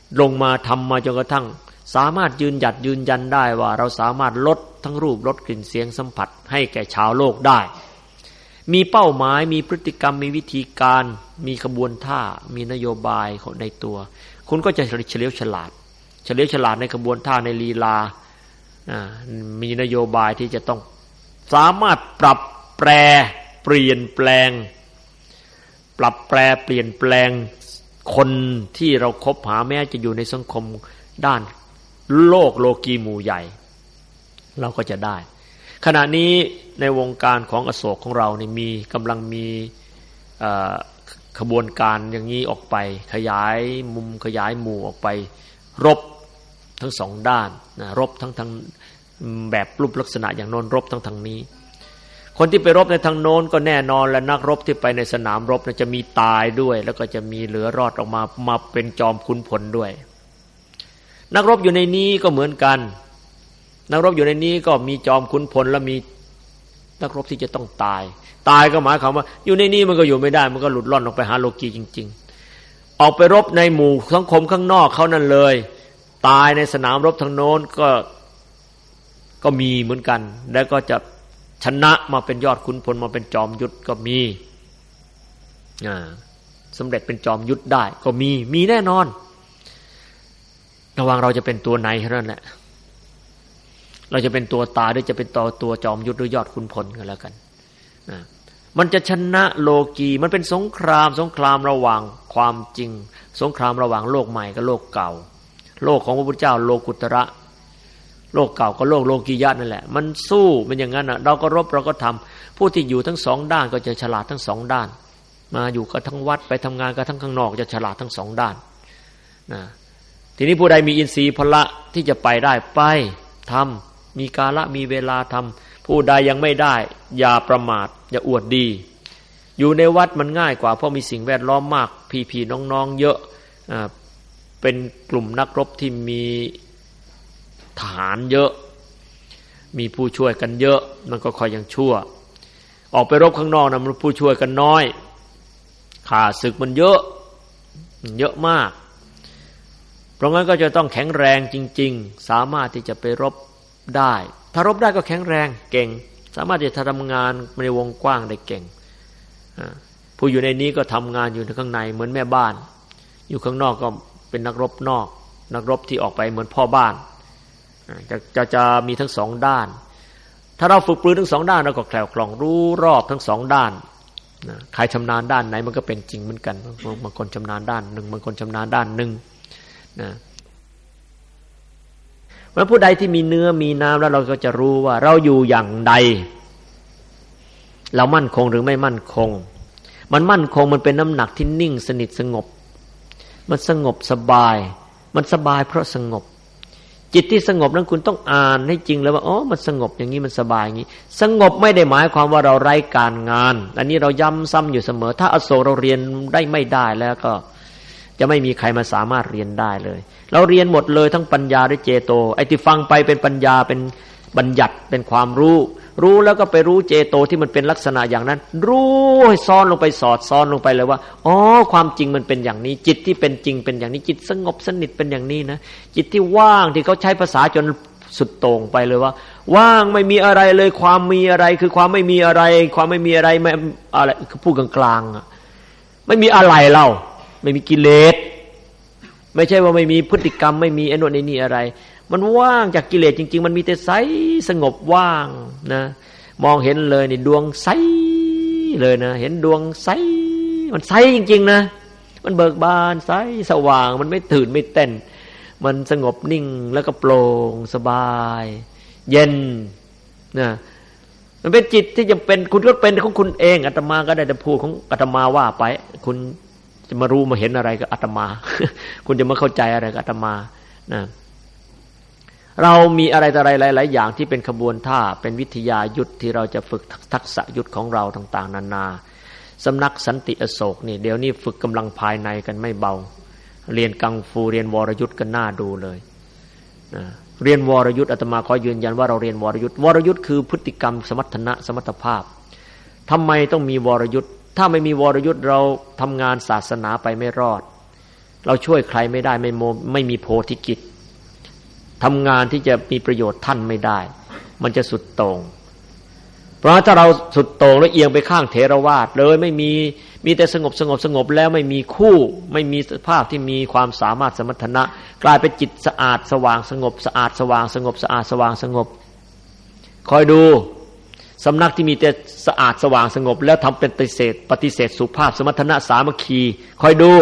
ลงมาทำมาจนกระทั่งสามารถยืนหยัดยืนยันได้ว่าเราสามารถลดทั้งรูปรสกลิ่นเสียงสัมผัสให้แก่ชาวโลกได้มีเป้าหมายมีพฤติกรรมมีวิธีการมีขบวนท่ามีนโยบายของในตัวคุณก็จะเฉลียวฉลาดเฉลียวฉลาดในขบวนท่าในลีลามีนโยบายที่จะต้องสามารถปรับแปรเปลี่ยนแปลงปรับแปรเปลี่ยนแปลงคนที่เราคบหาแม้จะอยู่ในสังคมด้านโลกโลกีหมู่ใหญ่เราก็จะได้ขณะนี้ในวงการของอโศกของเรานี่มีกำลังมีขบวนการอย่างนี้ออกไปขยายมุมขยายหมู่ออกไปรบทั้งสองด้านนะรบทั้งทางแบบรูปลักษณะอย่างโน้นรบทั้งทางนี้คนที่ไปรบในทางโน้นก็แน่นอนและนักรบที่ไปในสนามรบจะมีตายด้วยแล้วก็จะมีเหลือรอดออกมามาเป็นจอมขุนพลด้วยนักรบอยู่ในนี้ก็เหมือนกันนักรบอยู่ในนี้ก็มีจอมขุนพลและมีนักรบที่จะต้องตายตายก็หมายความว่าอยู่ในนี้มันก็อยู่ไม่ได้มันก็หลุดล่อนออกไปหาโลกีจริงๆออกไปรบในหมู่สังคมข้างนอกเขานั่นเลยตายในสนามรบทางโน้นก็ก็มีเหมือนกันแล้วก็จะชนะมาเป็นยอดขุนพลมาเป็นจอมยุทธก็มีอ่าสำเร็จเป็นจอมยุทธได้ก็มีมีแน่นอนระวังเราจะเป็นตัวไหนเท่านั้นแหละเราจะเป็นตัวตายหรือจะเป็นตัวตัวจอมยุทธหรือยอดขุนพลกันแล้วกันนะมันจะชนะโลกีมันเป็นสงครามสงครามระหว่างความจริงสงครามระหว่างโลกใหม่กับโลกเก่าโลกของพระพุทธเจ้าโลกุตระโลกเก่าก็โลกโลกียะนั่นแหละมันสู้เป็นอย่างนั้นน่ะเราก็รบเราก็ทำผู้ที่อยู่ทั้งสองด้านก็จะฉลาดทั้งสองด้านมาอยู่กับทั้งวัดไปทำงานกับทั้งข้างนอกจะฉลาดทั้งสองด้านนะทีนี้ผู้ใดมีอินทรีย์พละที่จะไปได้ไปทำมีกาละมีเวลาทำผู้ใดยังไม่ได้อย่าประมาทอย่าอวดดีอยู่ในวัดมันง่ายกว่าเพราะมีสิ่งแวดล้อมมากพี่ๆน้องๆเยอะอ่าเป็นกลุ่มนักรบที่มีฐานเยอะมีผู้ช่วยกันเยอะมันก็ค่อยยังชั่วออกไปรบข้างนอกนะมันผู้ช่วยกันน้อยข้าศึกมันเยอะเยอะมากเพราะงั้นก็จะต้องแข็งแรงจริงๆสามารถที่จะไปรบได้ถ้ารบได้ก็แข็งแรงเก่งสามารถจะทำงานในวงกว้างได้เก่งผู้อยู่ในนี้ก็ทำงานอยู่ข้างในเหมือนแม่บ้านอยู่ข้างนอกก็เป็นนักรบนอกนักรบที่ออกไปเหมือนพ่อบ้านจะจะจะมีทั้งสองด้านถ้าเราฝึกปรือทั้งสองด้านเราก็แคล่วคล่องรู้รอบทั้งสองด้านนะใครชำนาญด้านไหนมันก็เป็นจริงเหมือนกันบางคนชำนาญด้านหนึ่งบางคนชำนาญด้านหนึ่งนะเมื่อผู้ใดที่มีเนื้อมีน้ำแล้วเราก็จะรู้ว่าเราอยู่อย่างใดเรามั่นคงหรือไม่มั่นคงมันมั่นคงมันเป็นน้ำหนักที่นิ่งสนิทสงบมันสงบสบายมันสบายเพราะสงบจิตที่สงบนั้นคุณต้องอ่านให้จริงแล้วว่าอ๋อมันสงบอย่างนี้มันสบายอย่างนี้สงบไม่ได้หมายความว่าเราไร้การงานอันนี้เราย้ำซ้ำอยู่เสมอถ้าอโศกเราเรียนได้ไม่ได้แล้วก็จะไม่มีใครมาสามารถเรียนได้เลยเราเรียนหมดเลยทั้งปัญญาและเจโตไอ้ที่ฟังไปเป็นปัญญาเป็นบัญญัติเป็นความรู้รู้แล้วก็ไปรู้เจโตที่มันเป็นลักษณะอย่างนั้นรู้ให้ซ้อนลงไปสอดซ้อนลงไปเลยว่าอ๋อความจริงมันเป็นอย่างนี้จิตที่เป็นจริงเป็นอย่างนี้จิตสงบสนิทเป็นอย่างนี้นะจิตที่ว่างที่เขาใช้ภาษาจนสุดโต่งไปเลยว่าว่างไม่มีอะไรเลยความมีอะไรคือความไม่มีอะไรความไม่มีอะไรไม่อะไรคือพูดกลางๆอ่ะไม่มีอะไรเล่าไม่มีกิเลสไม่ใช่ว่าไม่มีพฤติกรรมไม่มีไอ้โน่นไอ้นี่อะไรมันว่างจากกิเลสจริงๆมันมีแต่ใสสงบว่างนะมองเห็นเลยนี่ดวงใสเลยนะเห็นดวงใสมันใสจริงๆนะมันเบิกบานใสสว่างมันไม่ตื่นไม่เต้นมันสงบนิ่งแล้วก็โปร่งสบายเย็นนะมันเป็นจิตที่จะเป็นคุณก็เป็นของคุณเองอาตมาก็ได้แต่พูดของอาตมาว่าไปคุณจะมารู้มาเห็นอะไรกับอาตมา คุณจะมาเข้าใจอะไรกับอาตมานะเรามีอะไรต่ออะไรหลายๆอย่างที่เป็นขบวนท่าเป็นวิทยายุทธที่เราจะฝึกทักษะยุทธของเราต่างๆนานาสำนักสันติอโศกนี่เดี๋ยวนี้ฝึกกำลังภายในกันไม่เบาเรียนกังฟูเรียนวรยุทธกันน่าดูเลยนะเรียนวรยุทธอาตมาขอยืนยันว่าเราเรียนวรยุทธวรยุทธคือพฤติกรรมสมรรถนะสมรรถภาพทำไมต้องมีวรยุทธถ้าไม่มีวรยุทธเราทำงานศาสนาไปไม่รอดเราช่วยใครไม่ได้ไม่โมไม่มีโพธิกิจทำงานที่จะมีประโยชน์ท่านไม่ได้มันจะสุดโต่งเพราะถ้าเราสุดโต่งแล้วเอียงไปข้างเถรวาทเลยไม่มีมีแต่สงบสงบสงบแล้วไม่มีคู่ไม่มีสภาพที่มีความสามารถสมรรถนะกลายเป็นจิตสะอาดสว่างสงบสะอาดสว่างสงบสะอาดสว่างสงบคอยดูสำนักที่มีแต่สะอาดสว่างสงบแล้วทำเป็นปฏิเสธปฏิเสธสุภาพสมรรถนะสามัคคีคอยดู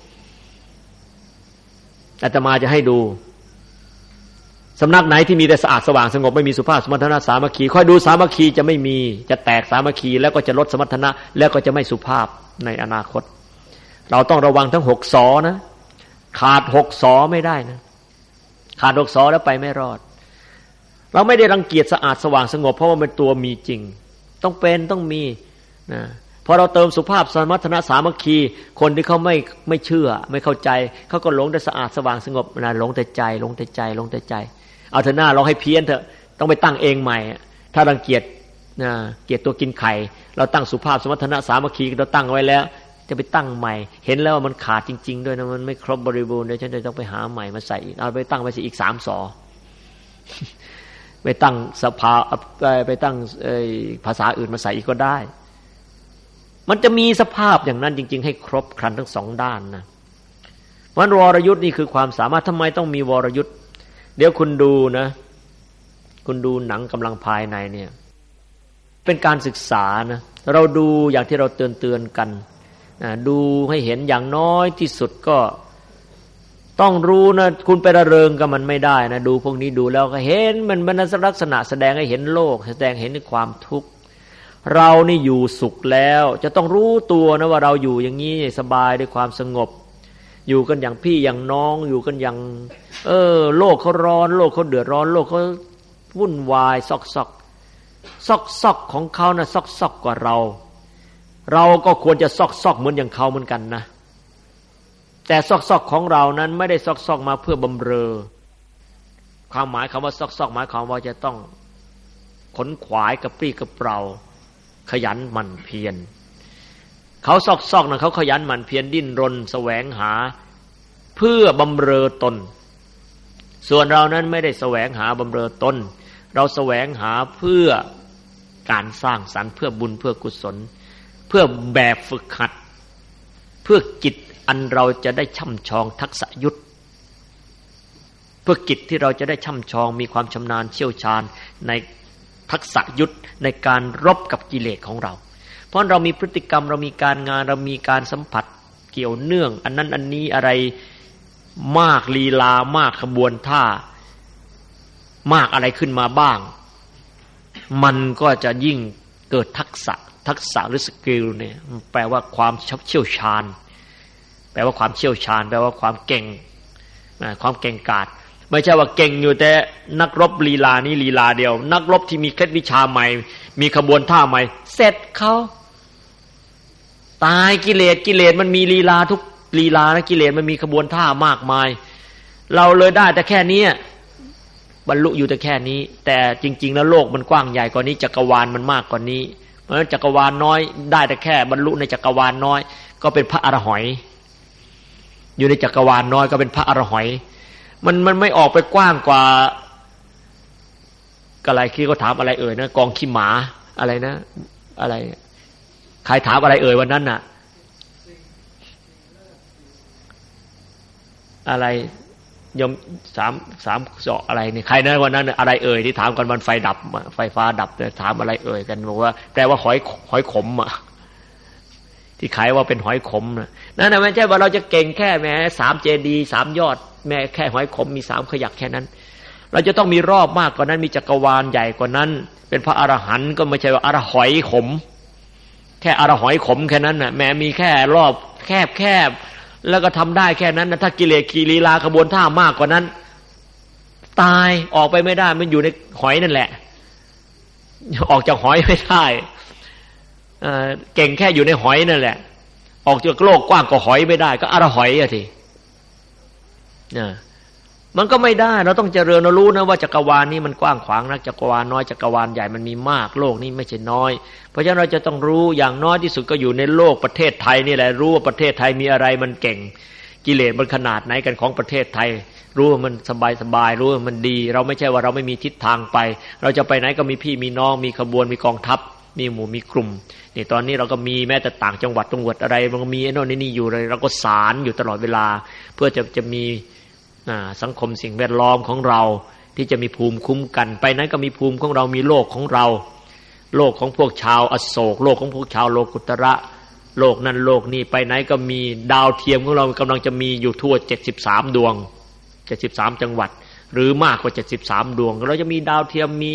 อาตมาจะให้ดูสำนักไหนที่มีแต่สะอาดสว่างสงบไม่มีสุภาพสมรรถนะสามัคคีค่อยดูสามัคคีจะไม่มีจะแตกสามัคคีแล้วก็จะลดสมรรถนะแล้วก็จะไม่สุภาพในอนาคตเราต้องระวังทั้งหกศอนะขาดหกศอไม่ได้นะขาดหกศอแล้วไปไม่รอดเราไม่ได้รังเกียจสะอาดสว่างสงบเพราะว่าเป็นตัวมีจริงต้องเป็นต้องมีนะพอเราเติมสุภาพสมรรถนะสามัคคีคนที่เขาไม่ไม่เชื่อไม่เข้าใจเขาก็หลงแต่สะอาดสว่างสงบนะหลงแต่ใจหลงแต่ใจหลงแต่ใจเอาเถอะหน้าลองให้เพี้ยนเถอะต้องไปตั้งเองใหม่ถ้ารังเกียจนะเกียจตัวกินไข่เราตั้งสุภาพสมรรถนะสามัคคีเราตั้งไว้แล้วจะไปตั้งใหม่เห็นแล้วว่ามันขาดจริงๆด้วยนะมันไม่ครบบริบูรณ์เดี๋ยวฉันจะต้องไปหาใหม่มาใส่เอาไปตั้งไว้สิอีกสามศอไปตั้งสภาไปตั้งภาษาอื่นมาใส่อีกก็ได้มันจะมีสภาพอย่างนั้นจริงๆให้ครบครันทั้งสองด้านนะวันวรยุทธ์นี่คือความสามารถทำไมต้องมีวรยุทธ์เดี๋ยวคุณดูนะคุณดูหนังกำลังภายในเนี่ยเป็นการศึกษานะเราดูอย่างที่เราเตือนเตือนกันนะดูให้เห็นอย่างน้อยที่สุดก็ต้องรู้นะคุณไประเริงกับมันไม่ได้นะดูพวกนี้ดูแล้วก็เห็นมันเป็นลักษณะแสดงให้เห็นโลกแสดงเห็นความทุกข์เรานี่อยู่สุขแล้วจะต้องรู้ตัวนะว่าเราอยู่อย่างนี้สบายด้วยความสงบอยู่กันอย่างพี่อย่างน้องอยู่กันอย่างเออโลกเขาร้อนโลกเขาเดือดร้อนโลกเขาวุ่นวายซอกซอกซอกซอกของเขานะซอกซอกกว่าเราเราก็ควรจะซอกซอกเหมือนอย่างเขาเหมือนกันนะแต่ซอกซอกของเรานั้นไม่ได้ซอกซอกมาเพื่อบำเรอความหมายคำว่าซอกซอกหมายความว่าจะต้องขนขวายกระปรี้กระเปร่าขยันหมั่นเพียรเขาซอกซอกนะเขาขยันหมั่นเพียรดิ้นรนแสวงหาเพื่อบำเรอตนส่วนเรานั้นไม่ได้แสวงหาบำเรอตนเราแสวงหาเพื่อการสร้างสรรค์เพื่อบุญเพื่อกุศลเพื่อแบบฝึกหัดเพื่อกิจอันเราจะได้ช่ำชองทักษะยุทธเพื่อกิจที่เราจะได้ช่ำชองมีความชำนาญเชี่ยวชาญในทักษะยุทธในการรบกับกิเลสของเราเพราะเรามีพฤติกรรมเรามีการงานเรามีการสัมผัสเกี่ยวเนื่องอันนั้นอันนี้อะไรมากลีลามากขบวนท่ามากอะไรขึ้นมาบ้างมันก็จะยิ่งเกิดทักษะทักษะหรือสกิลเนี่ยแปลว่าความเชี่ยวชาญแปลว่าความเชี่ยวชาญแปลว่าความเก่งความเก่งกาจไม่ใช่ว่าเก่งอยู่แต่นักรบลีลานี้ลีลาเดียวนักรบที่มีเคล็ดวิชาใหม่มีขบวนท่าใหม่เสร็จเขาตายกิเลสกิเลสมันมีลีลาทุกลีลานะกิเลสมันมีขบวนท่ามากมายเราเลยได้แต่แค่นี้บรรลุอยู่แต่แค่นี้แต่จริงๆแล้วโลกมันกว้างใหญ่กว่านี้จักรวาลมันมากกว่านี้เพราะฉะนั้นจักรวาลน้อยได้แต่แค่บรรลุในจักรวาลน้อยก็เป็นพระอรหันต์อยู่ในจักรวาลน้อยก็เป็นพระอรหันต์มันมันไม่ออกไปกว้างกว่าอะไรคือเขาถามอะไรเอ่ยนะกองขี้หมาอะไรนะอะไรใครถามอะไรเอ่ยวันนั้นน่ะอะไรยมสามสามเจาะอะไรนี่ใครนะวันนั้นอะไรเอ่ยที่ถามกันวันไฟดับไฟฟ้าดับถามอะไรเอ่ยกันบอกว่าแปลว่าหอยหอยขมอ่ะที่ขายว่าเป็นหอยขมนะนั่นน่ะไม่ใช่ว่าเราจะเก่งแค่แม้สามเจดีย์สามยอดแม้แค่หอยขมมีสามขยักแค่นั้นเราจะต้องมีรอบมากกว่านั้นมีจักรวาลใหญ่กว่านั้นเป็นพระอรหันต์ก็ไม่ใช่ว่าอรหอยขมแค่อรหอยขมแค่นั้นน่ะแม้มีแค่รอบแคบแคบแล้วก็ทำได้แค่นั้นนะถ้ากิเลสขีลีลาขบวนท่ามากกว่านั้นตายออกไปไม่ได้มันอยู่ในหอยนั่นแหละออกจากหอยไม่ได้เก่งแค่อยู่ในหอยนั่นแหละออกจากโลกกว้างกว่าหอยไม่ได้ก็อรหอยอะทีมันก็ไม่ได้เราต้องเจริญเรารู้นะว่าจักรวาลนี้มันกว้างขวางนะจักรวาลน้อยจักรวาลใหญ่มันมีมากโลกนี้ไม่ใช่น้อยเพราะฉะนั้นเราจะต้องรู้อย่างน้อยที่สุดก็อยู่ในโลกประเทศไทยนี่แหละรู้ว่าประเทศไทยมีอะไรมันเก่งกิเลสมันขนาดไหนกันของประเทศไทยรู้ว่ามันสบายสบายรู้ว่ามันดีเราไม่ใช่ว่าเราไม่มีทิศทางไปเราจะไปไหนก็มีพี่มีน้องมีขบวนมีกองทัพมีหมู่มีกลุ่มนี่ตอนนี้เราก็มีแม้แต่ต่างจังหวัดจังหวัดอะไรมันก็มีไอ้โน่นนี่อยู่เลยเราก็สารอยู่ตลอดเวลาเพื่อจะจะมีสังคมสิ่งแวดล้อมของเราที่จะมีภูมิคุ้มกันไปนั้นก็มีภูมิของเรามีโลกของเราโลกของพวกชาวอโศกโลกของพวกชาวโลกุตระโลกนั้นโลกนี้ไปไหนก็มีดาวเทียมของเรากำลังจะมีอยู่ทั่วเจ็ดสิบสามดวงเจ็ดสิบสามจังหวัดหรือมากกว่าเจ็ดสิบสามดวงเราจะมีดาวเทียมมี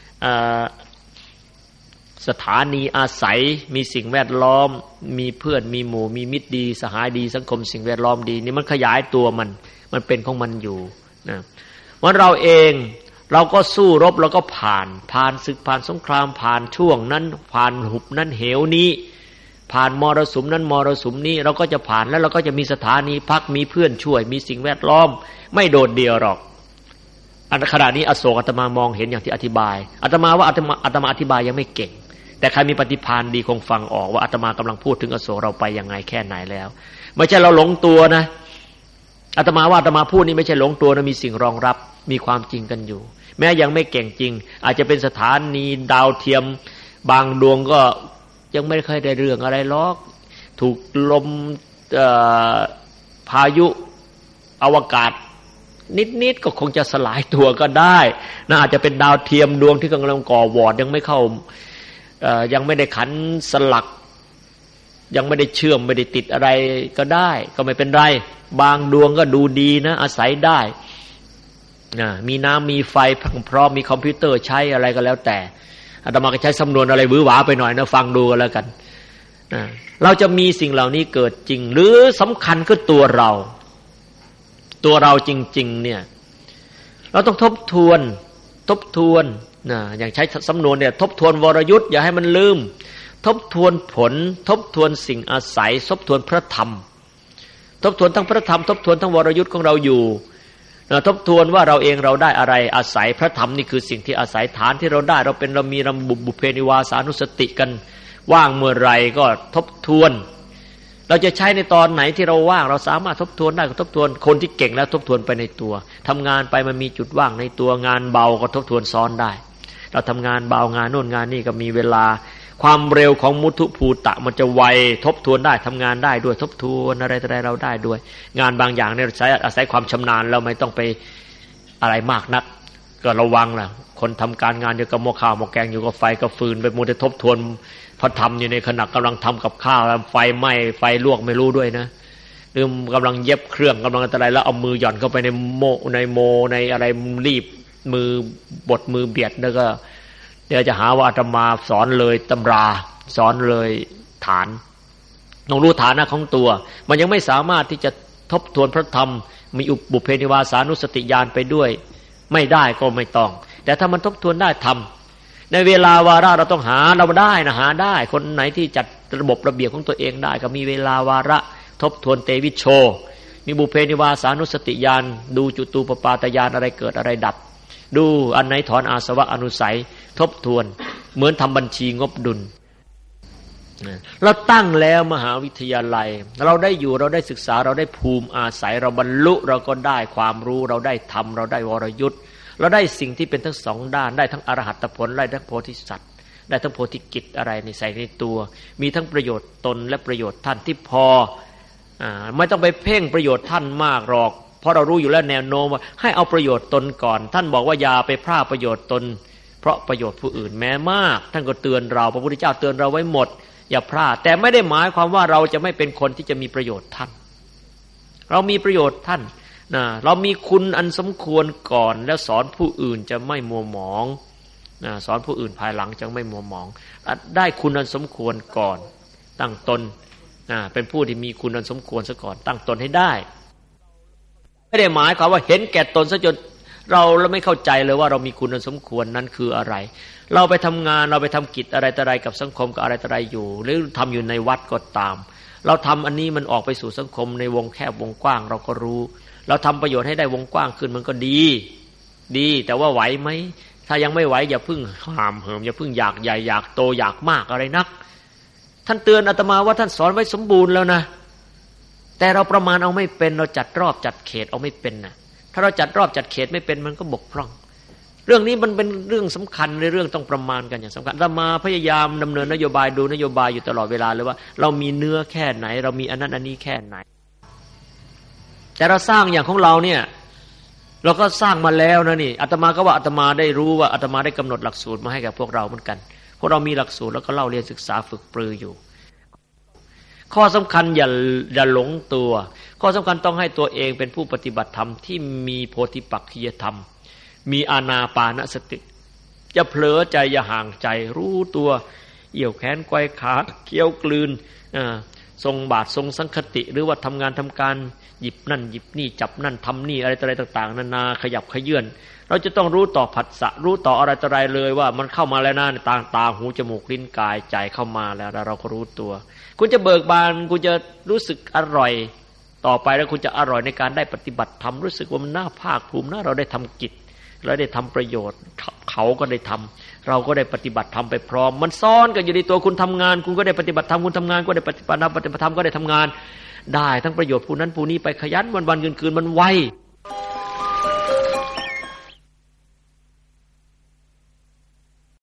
สถานีอาศัยมีสิ่งแวดล้อมมีเพื่อนมีหมู่มีมิตรดีสหายดีสังคมสิ่งแวดล้อมดีนี่มันขยายตัวมันมันเป็นของมันอยู่นะวันเราเองเราก็สู้รบเราก็ผ่านผ่านศึกผ่านสงครามผ่านช่วงนั้นผ่านหุบนั้นเหวนี้ผ่านมรสุมนั้นมรสุมนี้เราก็จะผ่านแล้วเราก็จะมีสถานีพักมีเพื่อนช่วยมีสิ่งแวดล้อมไม่โดดเดี่ยวหรอกอันขณะนี้อโศกอาตมามองเห็นอย่างที่อธิบายอาตมาว่าอาตมาอาตมาอธิบายยังไม่เก่งแต่ใครมีปฏิภาณดีคงฟังออกว่าอาตมากำลังพูดถึงอโศกเราไปยังไงแค่ไหนแล้วไม่ใช่เราหลงตัวนะอาตมาว่าอาตมาพูดนี่ไม่ใช่หลงตัวนะมีสิ่งรองรับมีความจริงกันอยู่แม้ยังไม่เก่งจริงอาจจะเป็นสถานีดาวเทียมบางดวงก็ยังไม่เคยได้เรื่องอะไรหรอกถูกลมพายุอวกาศนิดๆก็คงจะสลายตัวก็ได้นะอาจจะเป็นดาวเทียมดวงที่กำลังก่อวอร์ดยังไม่เข้ายังไม่ได้ขันสลักยังไม่ได้เชื่อมไม่ได้ติดอะไรก็ได้ก็ไม่เป็นไรบางดวงก็ดูดีนะอาศัยได้มีน้ำมีไฟพร้อมมีคอมพิวเตอร์ใช้อะไรก็แล้วแต่อาตมาก็ใช้สำนวนอะไรหวือหวาไปหน่อยนะฟังดูกันแล้วกันเราจะมีสิ่งเหล่านี้เกิดจริงหรือสำคัญคือตัวเราตัวเราจริงๆเนี่ยเราต้องทบทวนทบทวนนะอย่างใช้สำนวนเนี่ยทบทวนวรยุทธ์อย่าให้มันลืมทบทวนผลทบทวนสิ่งอาศัยทบทวนพระธรรมทบทวนทั้งพระธรรมทบทวนทั้งวรยุทธ์ของเราอยู่ทบทวนว่าเราเองเราได้อะไรอาศัยพระธรรมนี่คือสิ่งที่อาศัยฐานที่เราได้เราเป็นเรามีระบบบุพเพนิวาสานุสติกันว่างเมื่อไรก็ทบทวนเราจะใช้ในตอนไหนที่เราว่างเราสามารถทบทวนได้ก็ทบทวนคนที่เก่งแล้วทบทวนไปในตัวทำงานไปมันมีจุดว่างในตัวงานเบาก็ทบทวนซ้อนได้เราทำงานเบางานโน่นงานนี่ก็มีเวลาความเร็วของมุทุภูตะมันจะไวทบทวนได้ทำงานได้ด้วยทบทวนอะไรต่ออะไรเราได้ด้วยงานบางอย่างเนี่ยใช้อาศัยความชำนาญเราไม่ต้องไปอะไรมากนักก็ระวังล่ะคนทำการงานอยู่กับหม้อข้าวหม้อแกงอยู่กับไฟกับฟืนไปมัวแต่ทบทวนพอทำอยู่ในขณะกำลังทำกับข้าวแล้วไฟไหม้ไฟลวกไม่รู้ด้วยนะหรือกำลังเย็บเครื่องกำลังอะไรแล้วเอามือหย่อนเข้าไปในโมในโมในอะไรรีบมือบดมือเบียดแล้วก็เดี๋ยวจะหาว่าอาตมาสอนเลยตำราสอนเลยฐานต้องรู้ฐานะของตัวมันยังไม่สามารถที่จะทบทวนพระธรรมมีอุบุพเพนิวาสานุสติญาณไปด้วยไม่ได้ก็ไม่ต้องแต่ถ้ามันทบทวนได้ทำในเวลาวาระเราต้องหาเราได้นะหาได้คนไหนที่จัดระบบระเบียบของตัวเองได้ก็มีเวลาวาระทบทวนเตวิชโชมีบุพเพนิวาสานุสติญาณดูจุตูปปาตญาณอะไรเกิดอะไรดับดูอันไหนถอนอาสวะอนุสัยทบทวนเหมือนทำบัญชีงบดุลเราตั้งแล้วมหาวิทยาลัยเราได้อยู่เราได้ศึกษาเราได้ภูมิอาศัยเราบรรลุเราก็ได้ความรู้เราได้ธรรมเราได้วรยุทธ์เราได้สิ่งที่เป็นทั้งสองด้านได้ทั้งอรหัตผลได้ทั้งโพธิสัตว์ได้ทั้งโพธิกิจอะไรในใส่ในตัวมีทั้งประโยชน์ตนและประโยชน์ท่านที่พออ่าไม่ต้องไปเพ่งประโยชน์ท่านมากหรอกเพราะเรารู้อยู่แล้วแนวโน้มว่าให้เอาประโยชน์ตนก่อนท่านบอกว่าอย่าไปพลาดประโยชน์ตนเพราะประโยชน์ผู้อื่นแม้มากท่านก็เตือนเราพระพุทธเจ้าเตือนเราไว้หมดอย่าพลาดแต่ไม่ได้หมายความว่าเราจะไม่เป็นคนที่จะมีประโยชน์ท่านเรามีประโยชน์ท่านนะเรามีคุณอันสมควรก่อนแล้วสอนผู้อื่นจะไม่มัวหมองนะสอนผู้อื่นภายหลังจะไม่มัวหมองได้คุณอันสมควรก่อนตั้งตนนะเป็นผู้ที่มีคุณอันสมควรซะก่อนตั้งตนให้ได้ไม่ได้หมายความว่าเห็นแก่ตนซะจนเราเราไม่เข้าใจเลยว่าเรามีคุณอันสมควรนั้นคืออะไรเราไปทำงานเราไปทำกิจอะไรต่ออะไรกับสังคมกับอะไรต่ออะไรอยู่หรือทำอยู่ในวัดก็ตามเราทำอันนี้มันออกไปสู่สังคมในวงแคบวงกว้างเราก็รู้เราทำประโยชน์ให้ได้วงกว้างขึ้นมันก็ดีดีแต่ว่าไหวไหมถ้ายังไม่ไหวอย่าพึ่งห้ามเหิมอย่าพึ่งอยากใหญ่อยากโตอยากมากอะไรนักท่านเตือนอาตมาว่าท่านสอนไว้สมบูรณ์แล้วนะแต่เราประมาณเอาไม่เป็นเราจัดรอบจัดเขตเอาไม่เป็นนะถ้าเราจัดรอบจัดเขตไม่เป็นมันก็บกพร่องเรื่องนี้มันเป็นเรื่องสำคัญในเรื่องต้องประมาณกันอย่างสำคัญอาตมาพยายามดำเนินนโยบายดูนโยบายอยู่ตลอดเวลาเลยว่าเรามีเนื้อแค่ไหนเรามีอันนั้นอันนี้แค่ไหนแต่เราสร้างอย่างของเราเนี่ยเราก็สร้างมาแล้วนะนี่อาตมาก็ว่าอาตมาได้รู้ว่าอาตมาได้กำหนดหลักสูตรมาให้กับพวกเราเหมือนกันพวกเรามีหลักสูตรแล้วก็เล่าเรียนศึกษาฝึกปรืออยู่ข้อสำคัญอย่าอย่าหลงตัวข้อสำคัญต้องให้ตัวเองเป็นผู้ปฏิบัติธรรมที่มีโพธิปักขิยธรรมมีอานาปานสติอย่าเผลอใจอย่าห่างใจรู้ตัวเอี่ยวแขนไกวขาเคี้ยวกลืนทรงบาททรงสังคติหรือว่าทำงานทำการหยิบนั่นหยิบนี่จับนั่นทำนี่อะไรต่ออะไรต่างๆนานาขยับขยื่นเราจะต้องรู้ต่อผัสสะรู้ต่ออะไรต่ออะไรเลยว่ามันเข้ามาแล้วนะตาตาหูจมูกลิ้นกายใจเข้ามาแล้วแล้วเราก็รู้ตัวคุณจะเบิกบานคุณจะรู้สึกอร่อยต่อไปแล้วคุณจะอร่อยในการได้ปฏิบัติธรรมรู้สึกว่ามันน่าภาคภูมินะเราได้ทำกิจเราได้ทำประโยชน์เขาก็ได้ทำเราก็ได้ปฏิบัติธรรมไปพร้อมมันซ้อนกันอยู่ในตัวคุณทำงานคุณก็ได้ปฏิบัติธรรมคุณทำงานก็ได้ปฏิบัติธรรมปฏิบัติธรรมก็ได้ทำงานได้ทั้งประโยชน์ผู้นั้นผู้นี้ไปขยันวันๆคืนๆมันไว